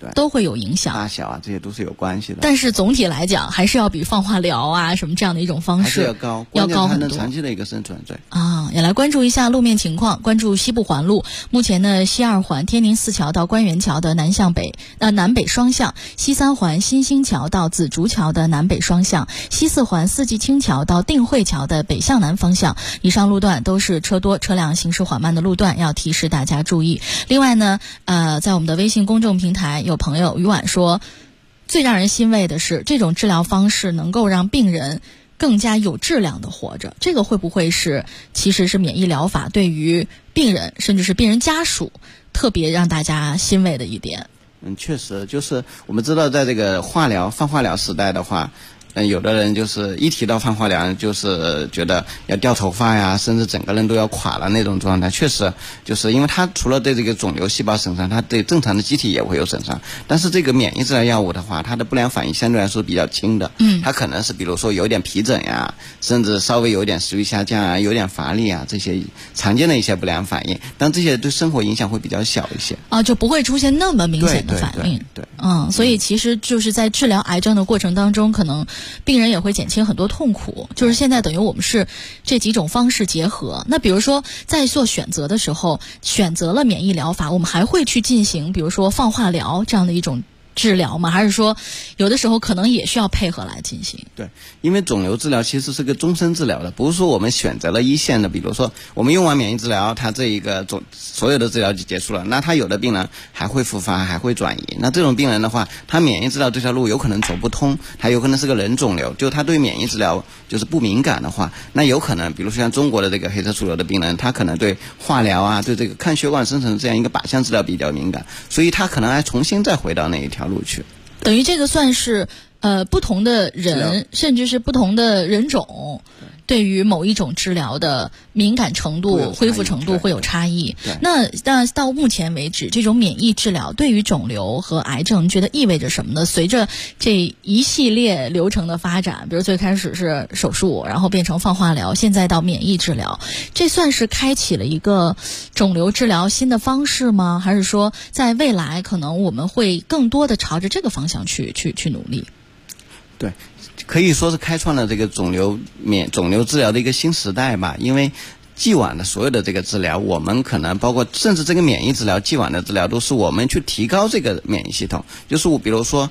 对， 都会有影响， 大小啊这些都是有关系的。 但是总体来讲，还是要比放化疗啊什么这样的一种方式要高很多，长期的一个生存。对啊，也来关注一下路面情况，关注西部环路。目前呢，西二环天宁寺桥到官园桥的南北双向，西三环新兴桥到紫竹桥的南北双向，西四环四季青桥到定慧桥的北向南方向。以上路段都是车多车辆行驶缓慢的路段，要提示大家注意。另外呢，在我们的微信公众平台，有朋友于婉说，最让人欣慰的是这种治疗方式能够让病人更加有质量的活着，这个会不会其实是免疫疗法对于病人甚至是病人家属特别让大家欣慰的一点？ 确实，就是我们知道在这个放化疗时代的话，有的人就是一提到放化疗，就是觉得要掉头发呀，甚至整个人都要垮了那种状态。确实，就是因为它除了对这个肿瘤细胞损伤，它对正常的机体也会有损伤。但是这个免疫治疗药物的话，它的不良反应相对来说比较轻的。它可能是比如说有点皮疹呀，甚至稍微有点食欲下降啊，有点乏力啊，这些常见的一些不良反应。但这些对生活影响会比较小一些。 就不会出现那么明显的反应。 对。 所以其实就是在治疗癌症的过程当中，可能病人也会减轻很多痛苦，就是现在等于我们是这几种方式结合。那比如说在做选择的时候，选择了免疫疗法，我们还会去进行比如说放化疗这样的一种治疗吗？还是说有的时候可能也需要配合来进行？ 对，因为肿瘤治疗其实是个终身治疗的，不是说我们选择了一线的，比如说我们用完免疫治疗，它这一个所有的治疗就结束了，那他有的病人还会复发，还会转移。那这种病人的话，他免疫治疗这条路有可能走不通，他有可能是个人肿瘤，就他对免疫治疗就是不敏感的话，那有可能比如说像中国的这个黑色素瘤的病人，他可能对化疗啊，对这个抗血管生成这样一个靶向治疗比较敏感，所以他可能还重新再回到那一条路去。 等于这个算是不同的人甚至是不同的人种对于某一种治疗的敏感程度、恢复程度会有差异。那到目前为止，这种免疫治疗对于肿瘤和癌症，你觉得意味着什么呢？随着这一系列流程的发展，比如最开始是手术，然后变成放化疗，现在到免疫治疗，这算是开启了一个肿瘤治疗新的方式吗？还是说在未来可能我们会更多的朝着这个方向去努力？ 对，可以说是开创了这个肿瘤治疗的一个新时代吧。因为既往的所有的这个治疗，我们可能包括甚至这个免疫治疗，既往的治疗都是我们去提高这个免疫系统，就是比如说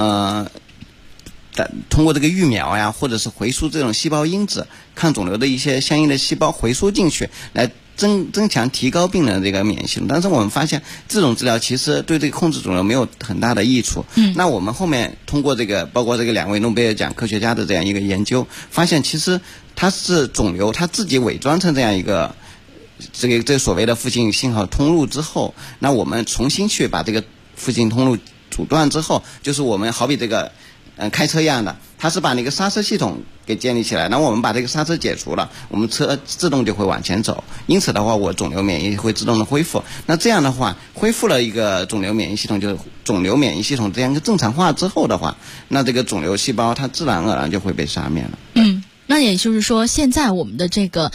通过这个疫苗呀，或者是回输这种细胞因子，抗肿瘤的一些相应的细胞回输进去，来增强提高病人的这个免疫系统。但是我们发现这种治疗其实对这个控制肿瘤没有很大的益处。那我们后面通过这个包括这个2位诺贝尔奖科学家的这样一个研究，发现其实它是肿瘤它自己伪装成这样一个这所谓的附近信号通路之后，那我们重新去把这个附近通路阻断之后，就是我们好比这个开车一样的，它是把那个刹车系统给建立起来，然后我们把这个刹车解除了，我们车自动就会往前走。因此的话，我肿瘤免疫会自动的恢复。那这样的话，恢复了一个肿瘤免疫系统，就是肿瘤免疫系统这样一个正常化之后的话，那这个肿瘤细胞它自然而然就会被杀灭了。 那也就是说，现在我们的这个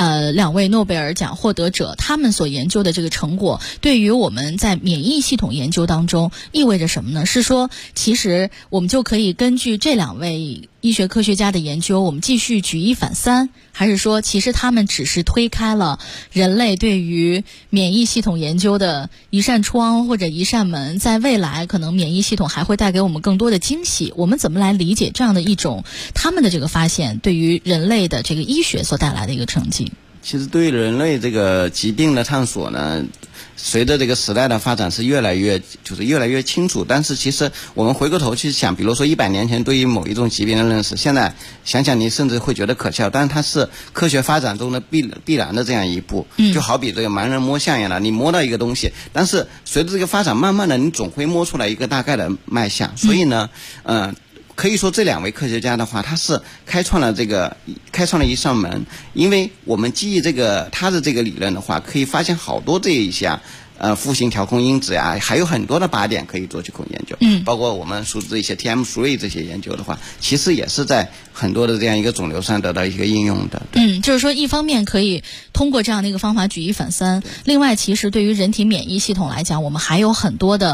2位诺贝尔奖获得者，他们所研究的这个成果，对于我们在免疫系统研究当中意味着什么呢？是说，其实我们就可以根据这2位医学科学家的研究，我们继续举一反三，还是说，其实他们只是推开了人类对于免疫系统研究的一扇窗或者一扇门，在未来可能免疫系统还会带给我们更多的惊喜？我们怎么来理解这样的一种他们的这个发现对于人类的这个医学所带来的一个成绩？ 其实对于人类这个疾病的探索呢，随着这个时代的发展是越来越清楚。但是其实我们回过头去想，比如说100年前对于某一种疾病的认识，现在想想你甚至会觉得可笑，但是它是科学发展中的必然的这样一步。就好比这个盲人摸象一样的，你摸到一个东西，但是随着这个发展，慢慢的你总会摸出来一个大概的脉象。所以呢可以说这2位科学家的话，他是开创了一扇门。因为我们基于他的这个理论的话，可以发现好多这一项复形调控因子呀，还有很多的靶点可以做去控研究。包括我们熟知的一些 TM3 这些研究的话，其实也是在很多的这样一个肿瘤上得到一个应用的。 就是说一方面可以通过这样的一个方法举一反三，另外其实对于人体免疫系统来讲，我们还有很多的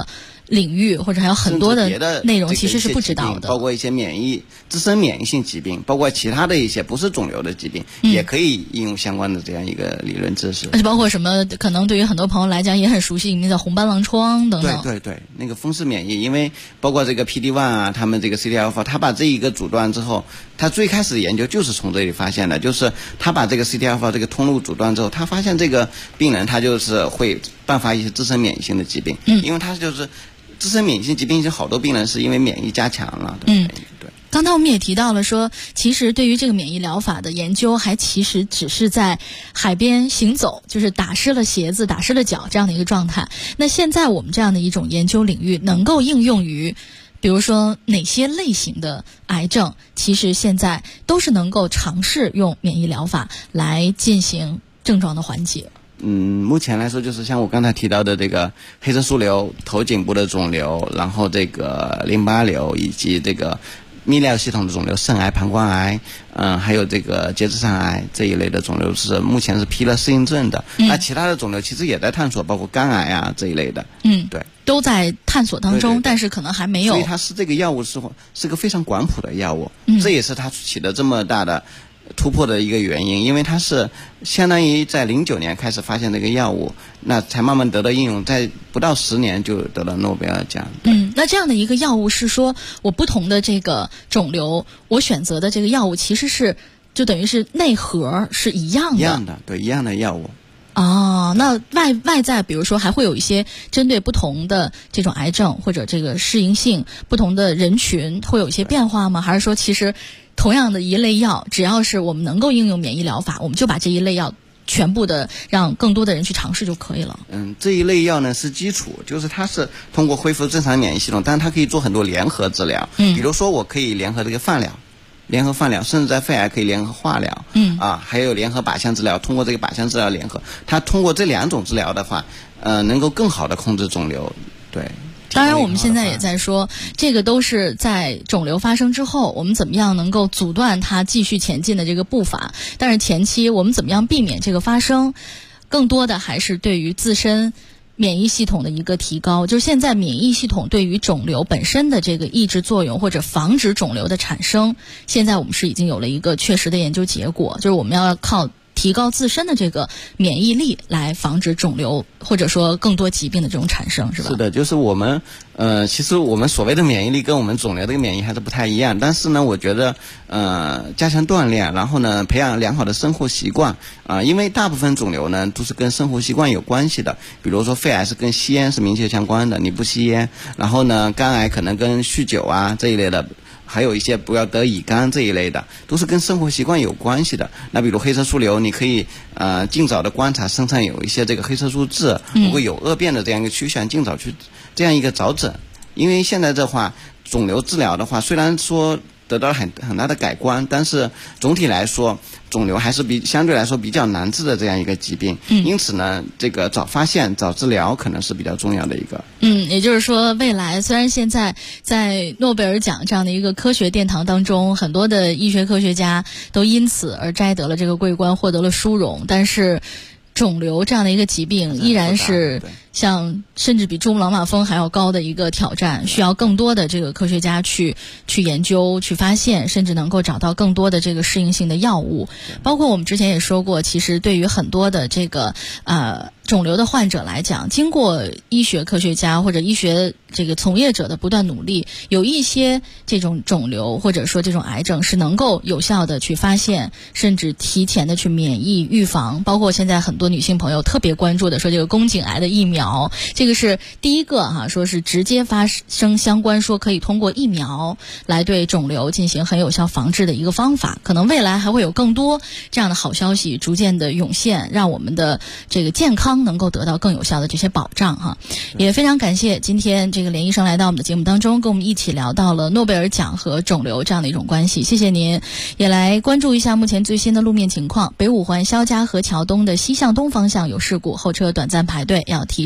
领域或者还有很多的内容其实是不知道的， 包括一些自身免疫性疾病，包括其他的一些不是肿瘤的疾病，也可以应用相关的这样一个理论知识。 而且包括什么，可能对于很多朋友来讲也很熟悉，里面的红斑狼疮等等。 对，那个风湿免疫，因为包括这个 PD-1 啊，他们这个 CTLA， 他把这一个阻断之后，他最开始的研究就是从这里发现的，就是他把这个 CTLA 这个通路阻断之后，他发现这个病人他就是会伴发一些自身免疫性的疾病，因为他就是自身免疫性疾病，好多病人是因为免疫加强了。对。 刚才我们也提到了说，其实对于这个免疫疗法的研究，还其实只是在海边行走，就是打湿了鞋子、打湿了脚这样的一个状态。那现在我们这样的一种研究领域，能够应用于比如说哪些类型的癌症，其实现在都是能够尝试用免疫疗法来进行症状的缓解。 目前来说，就是像我刚才提到的这个黑色素瘤、头颈部的肿瘤，然后这个淋巴瘤，以及这个泌尿系统的肿瘤，肾癌、膀胱癌，还有这个结直肠癌这一类的肿瘤是目前是批了适应症的。那其他的肿瘤其实也在探索，包括肝癌啊这一类的。对， 都在探索当中，但是可能还没有。 所以它是这个药物是个非常广谱的药物，这也是它起的这么大的突破的一个原因，因为它是相当于在09年开始发现这个药物，那才慢慢得到应用，在不到10年就得了诺贝尔奖。 那这样的一个药物是说，我不同的这个肿瘤，我选择的这个药物其实是就等于是内核是一样的， 对，一样的药物。 那外在比如说还会有一些针对不同的这种癌症或者这个适应性不同的人群会有一些变化吗？还是说其实同样的一类药，只要是我们能够应用免疫疗法，我们就把这一类药全部的让更多的人去尝试就可以了？ 这一类药呢是基础，就是它是通过恢复正常免疫系统，但是它可以做很多联合治疗。比如说我可以联合这个联合放疗，甚至在肺癌可以联合化疗，还有联合靶向治疗，通过这个靶向治疗联合，它通过这2种治疗的话，能够更好的控制肿瘤。对。 当然我们现在也在说，这个都是在肿瘤发生之后，我们怎么样能够阻断它继续前进的这个步伐，但是前期我们怎么样避免这个发生，更多的还是对于自身免疫系统的一个提高。就是现在免疫系统对于肿瘤本身的这个抑制作用或者防止肿瘤的产生，现在我们是已经有了一个确实的研究结果，就是我们要靠提高自身的这个免疫力来防止肿瘤或者说更多疾病的这种产生，是吧？ 是的，就是我们其实我们所谓的免疫力跟我们肿瘤这个免疫还是不太一样，但是呢我觉得加强锻炼，然后呢培养良好的生活习惯因为大部分肿瘤呢都是跟生活习惯有关系的，比如说肺癌是跟吸烟是密切相关的，你不吸烟，然后呢肝癌可能跟酗酒啊这一类的，还有一些不要得乙肝这一类的，都是跟生活习惯有关系的。那比如黑色素瘤，你可以尽早的观察身上有一些这个黑色素痣，如果有恶变的这样一个趋向，尽早去这样一个找诊。因为现在这话肿瘤治疗的话，虽然说得到了很大的改观，但是总体来说肿瘤还是相对来说比较难治的这样一个疾病。因此呢这个早发现早治疗可能是比较重要的一个。 也就是说未来虽然现在在诺贝尔奖这样的一个科学殿堂当中，很多的医学科学家都因此而摘得了这个桂冠，获得了殊荣，但是肿瘤这样的一个疾病依然是像甚至比珠穆朗玛峰还要高的一个挑战，需要更多的这个科学家去研究去发现，甚至能够找到更多的这个适应性的药物。包括我们之前也说过，其实对于很多的这个肿瘤的患者来讲，经过医学科学家或者医学这个从业者的不断努力，有一些这种肿瘤或者说这种癌症是能够有效的去发现，甚至提前的去免疫预防。包括现在很多女性朋友特别关注的说这个宫颈癌的疫苗，这个是第一个说是直接发生相关，说可以通过疫苗来对肿瘤进行很有效防治的一个方法。可能未来还会有更多这样的好消息逐渐的涌现，让我们的这个健康能够得到更有效的这些保障也非常感谢今天这个连医生来到我们的节目当中，跟我们一起聊到了诺贝尔奖和肿瘤这样的一种关系。谢谢您，也来关注一下目前最新的路面情况。北五环肖家河桥东的西向东方向有事故，后车短暂排队，要提示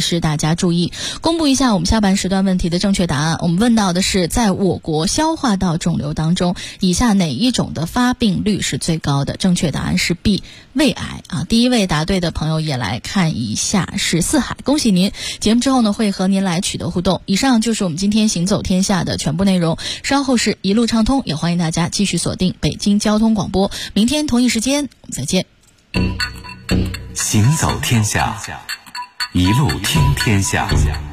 示大家注意。公布一下我们下半时段问题的正确答案。我们问到的是，在我国消化道肿瘤当中，以下哪一种的发病率是最高的？正确答案是 B， 胃癌啊。第一位答对的朋友也来看一下是四海，恭喜您。节目之后呢，会和您来取得互动。以上就是我们今天行走天下的全部内容，稍后是一路畅通，也欢迎大家继续锁定北京交通广播。明天同一时间我们再见。 行走天下，一路听天下。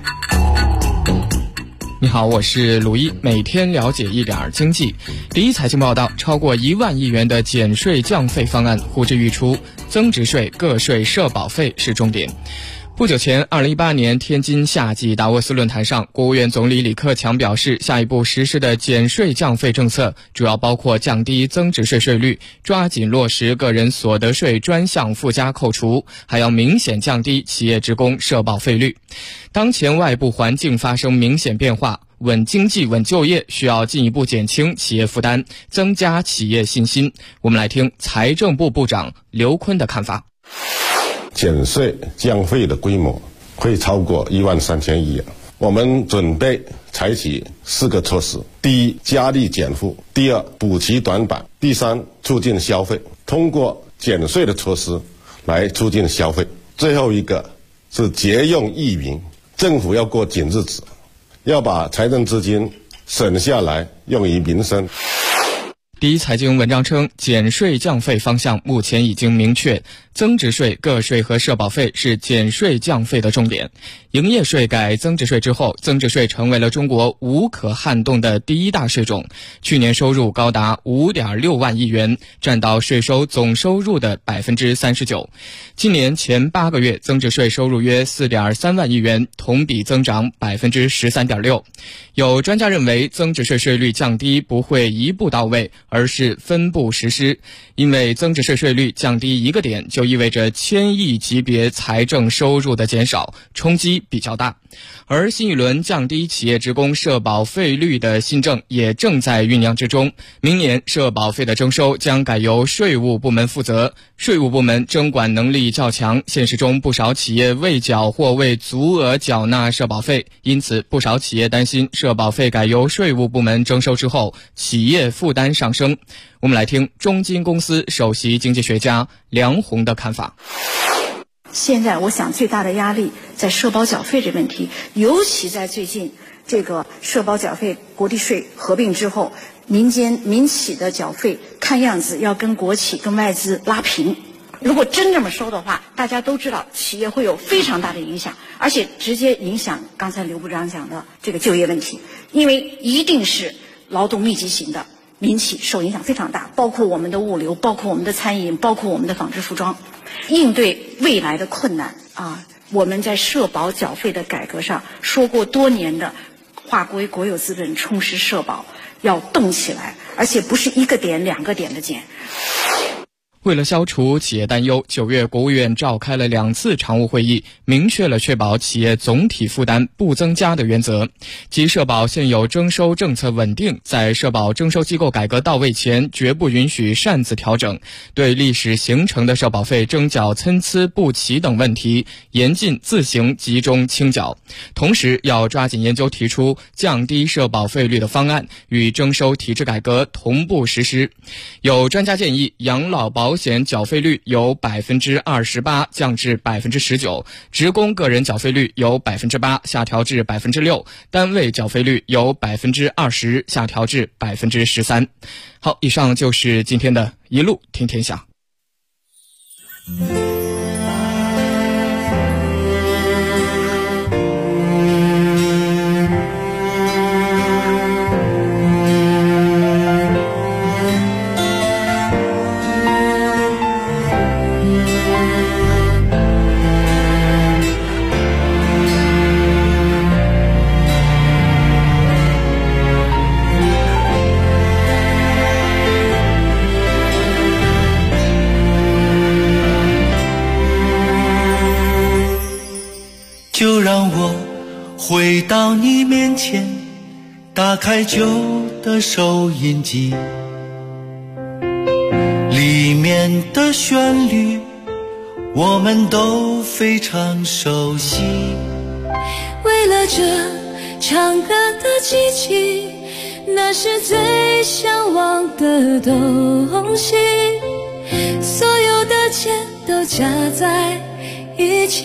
你好，我是鲁一，每天了解一点经济。第一财经报道，超过1万亿元的减税降费方案呼之欲出，增值税、个税、社保费是重点。不久前，2018年天津夏季达沃斯论坛上，国务院总理李克强表示，下一步实施的减税降费政策主要包括降低增值税税率，抓紧落实个人所得税专项附加扣除，还要明显降低企业职工社保费率。当前外部环境发生明显变化，稳经济、稳就业需要进一步减轻企业负担，增加企业信心。我们来听财政部部长刘昆的看法。 减税降费的规模会超过13000亿元。我们准备采取4个措施：第一，加力减负；第二，补齐短板；第三，促进消费。通过减税的措施来促进消费。最后一个是节用益民，政府要过紧日子，要把财政资金省下来用于民生。 第一财经文章称，减税降费方向目前已经明确，增值税、个税和社保费是减税降费的重点。营业税改增值税之后，增值税成为了中国无可撼动的第一大税种，去年收入高达5.6万亿元，占到税收总收入的 39%。今年前8个月，增值税收入约4.3万亿元，同比增长 13.6%。有专家认为，增值税税率降低不会一步到位，而是分步实施，因为增值税税率降低1个点，就意味着1000亿级别财政收入的减少，冲击比较大。而新一轮降低企业职工社保费率的新政也正在酝酿之中。明年社保费的征收将改由税务部门负责，税务部门征管能力较强，现实中不少企业未缴或未足额缴纳社保费，因此不少企业担心社保费改由税务部门征收之后，企业负担上升。我们来听中金公司首席经济学家梁红的看法。 现在我想最大的压力在社保缴费这问题，尤其在最近这个社保缴费国地税合并之后，民企的缴费看样子要跟国企跟外资拉平。如果真这么收的话，大家都知道企业会有非常大的影响，而且直接影响刚才刘部长讲的这个就业问题，因为一定是劳动密集型的民企受影响非常大，包括我们的物流，包括我们的餐饮，包括我们的纺织服装。应对未来的困难啊，我们在社保缴费的改革上说过多年的划归国有资本充实社保要动起来，而且不是1个点2个点的减。 为了消除企业担忧，9月国务院召开了2次常务会议，明确了确保企业总体负担不增加的原则，即社保现有征收政策稳定，在社保征收机构改革到位前，绝不允许擅自调整，对历史形成的社保费征缴参差不齐等问题，严禁自行集中清缴。同时，要抓紧研究提出降低社保费率的方案，与征收体制改革同步实施。有专家建议，养老保险缴费率由 28% 降至 19%， 职工个人缴费率由 8% 下调至 6%， 单位缴费率由 20% 下调至 13%。 好，以上就是今天的一路听天下。 就让我回到你面前，打开旧的收音机，里面的旋律我们都非常熟悉。 为了这唱歌的奇迹，那是最向往的东西，所有的钱都加在一起。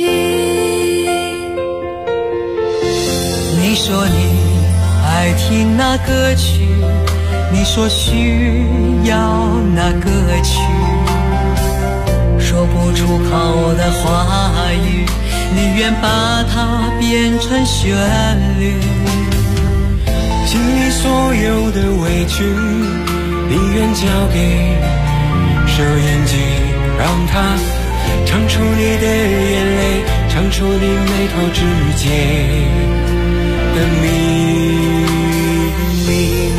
你说你爱听那歌曲，你说需要那歌曲，说不出口的话语，你愿把它变成旋律。 心里所有的委屈，你愿交给收音机，让它唱出你的眼泪，唱出你眉头之间的秘密。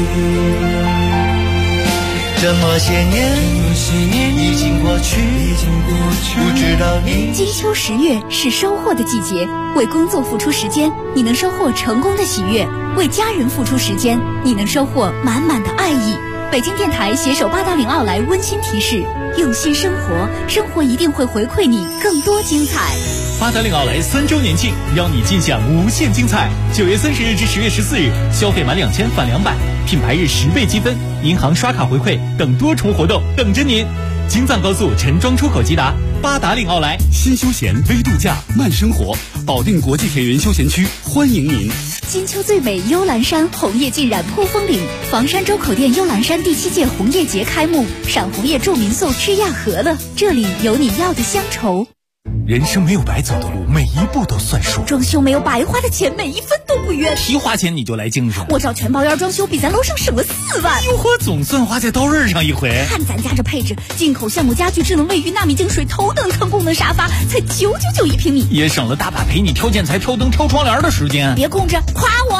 这么些年已经过去，不知道你。 金秋10月是收获的季节，为工作付出时间，你能收获成功的喜悦；为家人付出时间，你能收获满满的爱意。北京电台携手八达岭奥莱温馨提示：用心生活，生活一定会回馈你更多精彩。 八达岭奥莱3周年庆，邀你尽享无限精彩。9月30日至10月14日，消费满2000返200，品牌日10倍积分，银行刷卡回馈等多重活动等着您。京藏高速陈庄出口即达，八达岭奥莱。 新休闲微度假慢生活，保定国际田园休闲区欢迎您。 金秋最美幽兰山，红叶尽染扑风岭。房山周口店幽兰山第7届红叶节开幕，赏红叶住民宿吃亚和了，这里有你要的乡愁。 人生没有白走的路，每一步都算数。 装修没有白花的钱，每一分都不冤。 提花钱你就来精神， 我找全包院装修比咱楼上省了4万。 哟呵，总算花在刀刃上一回。 看咱家这配置，进口橡木家具、智能卫浴、纳米净水、头等舱功能沙发，才999一平米， 也省了大把陪你挑建材、挑灯、挑窗帘的时间。 别空着，夸我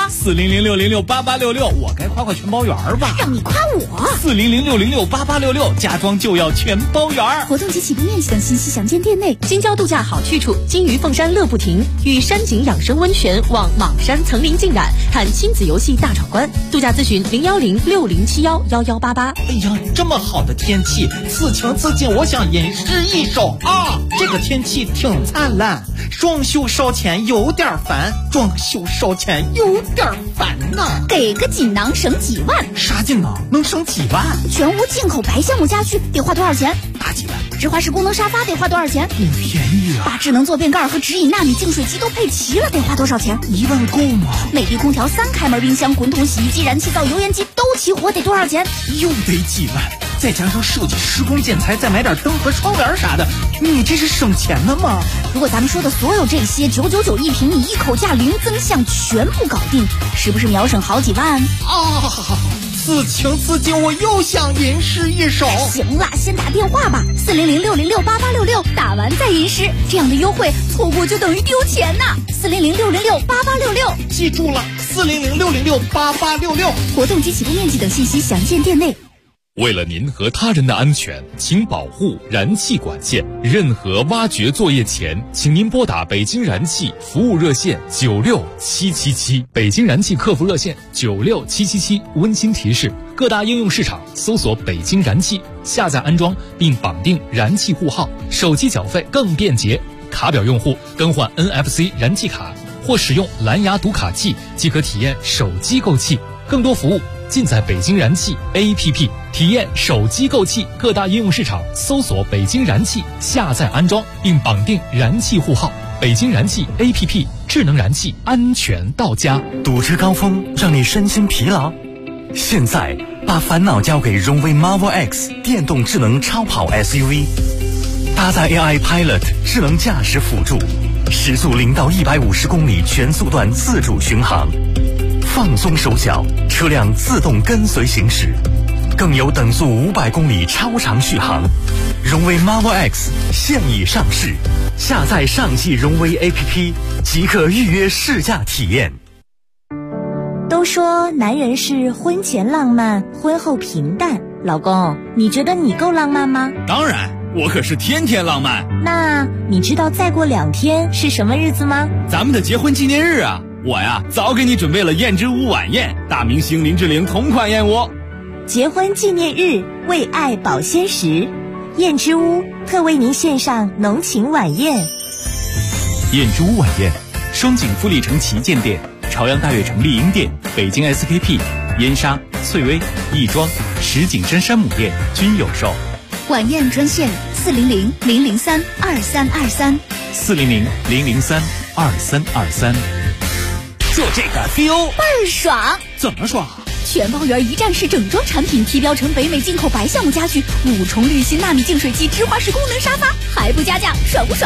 ！400606866，我该夸全包园吧？ 让你夸我 ！400606866，家装就要全包园。 活动及起步面积等信息详见店内。 京郊度假好去处，金鱼凤山乐不停，与山景养生温泉望莽山层林尽染，看亲子游戏大闯关。度假咨询01060711188。 哎呀，这么好的天气，此情此景，我想吟诗一首啊！这个天气挺灿烂，装修烧钱有点烦，装修烧钱有点烦呐。 给个锦囊省几万？ 啥锦囊能省几万？ 全屋进口白橡木家具得花多少钱？ 大几万。 直滑式功能沙发得花多少钱？ 不便宜啊。 把智能坐便盖和直饮纳米净水机都配齐了，得花多少钱 ？1万够吗？ 美的空调、3开门冰箱、滚筒洗衣机、燃气灶、油烟机都齐活，得多少钱？ 又得几万。再加上设计、施工、建材，再买点灯和窗帘啥的，你这是省钱了吗？ 如果咱们说的所有这些999一平米，一口价零增项全部搞定，是不是秒省好几万？ 此情此景，我又想吟诗一首。 行了，先打电话吧，40060668866，打完再吟诗，这样的优惠错过就等于丢钱呐。40060668866， 记住了，40060668866。 活动及起步面积等信息详见店内。 为了您和他人的安全，请保护燃气管线。任何挖掘作业前，请您拨打北京燃气服务热线96777。北京燃气客服热线96777。温馨提示：各大应用市场搜索北京燃气，下载安装并绑定燃气户号，手机缴费更便捷。卡表用户更换 NFC 燃气卡或使用蓝牙读卡器即可体验手机购气。更多服务尽在北京燃气 APP， 体验手机购气。各大应用市场搜索北京燃气，下载安装并绑定燃气户号。北京燃气 APP， 智能燃气，安全到家。 堵车高峰让你身心疲劳，现在把烦恼交给荣威 Marvel X 电动智能超跑 SUV， 搭载 AI Pilot 智能驾驶辅助，时速0到150公里全速段自主巡航。放松手脚，车辆自动跟随行驶，更有等速500公里超长续航。荣威 Marvel X 现已上市，下载上汽荣威 APP 即可预约试驾体验。 都说男人是婚前浪漫，婚后平淡。老公，你觉得你够浪漫吗？ 当然，我可是天天浪漫。 那你知道再过2天是什么日子吗？ 咱们的结婚纪念日啊！我呀，早给你准备了燕之屋晚宴，大明星林志玲同款燕窝。 结婚纪念日，为爱保鲜时，燕之屋特为您献上浓情晚宴。 燕之屋晚宴双井富力城旗舰店、朝阳大悦城丽婴店、北京 SKP、燕莎、翠微、亦庄、石景山山姆店均有售。 晚宴专线400-003-2323。 400-003-2323。 就这个 feel 倍儿爽！ 怎么爽？ 全包圆一站式整装产品提标成北美进口白橡木家具，5重滤芯纳米净水机，芝华士功能沙发，还不加价，爽不爽？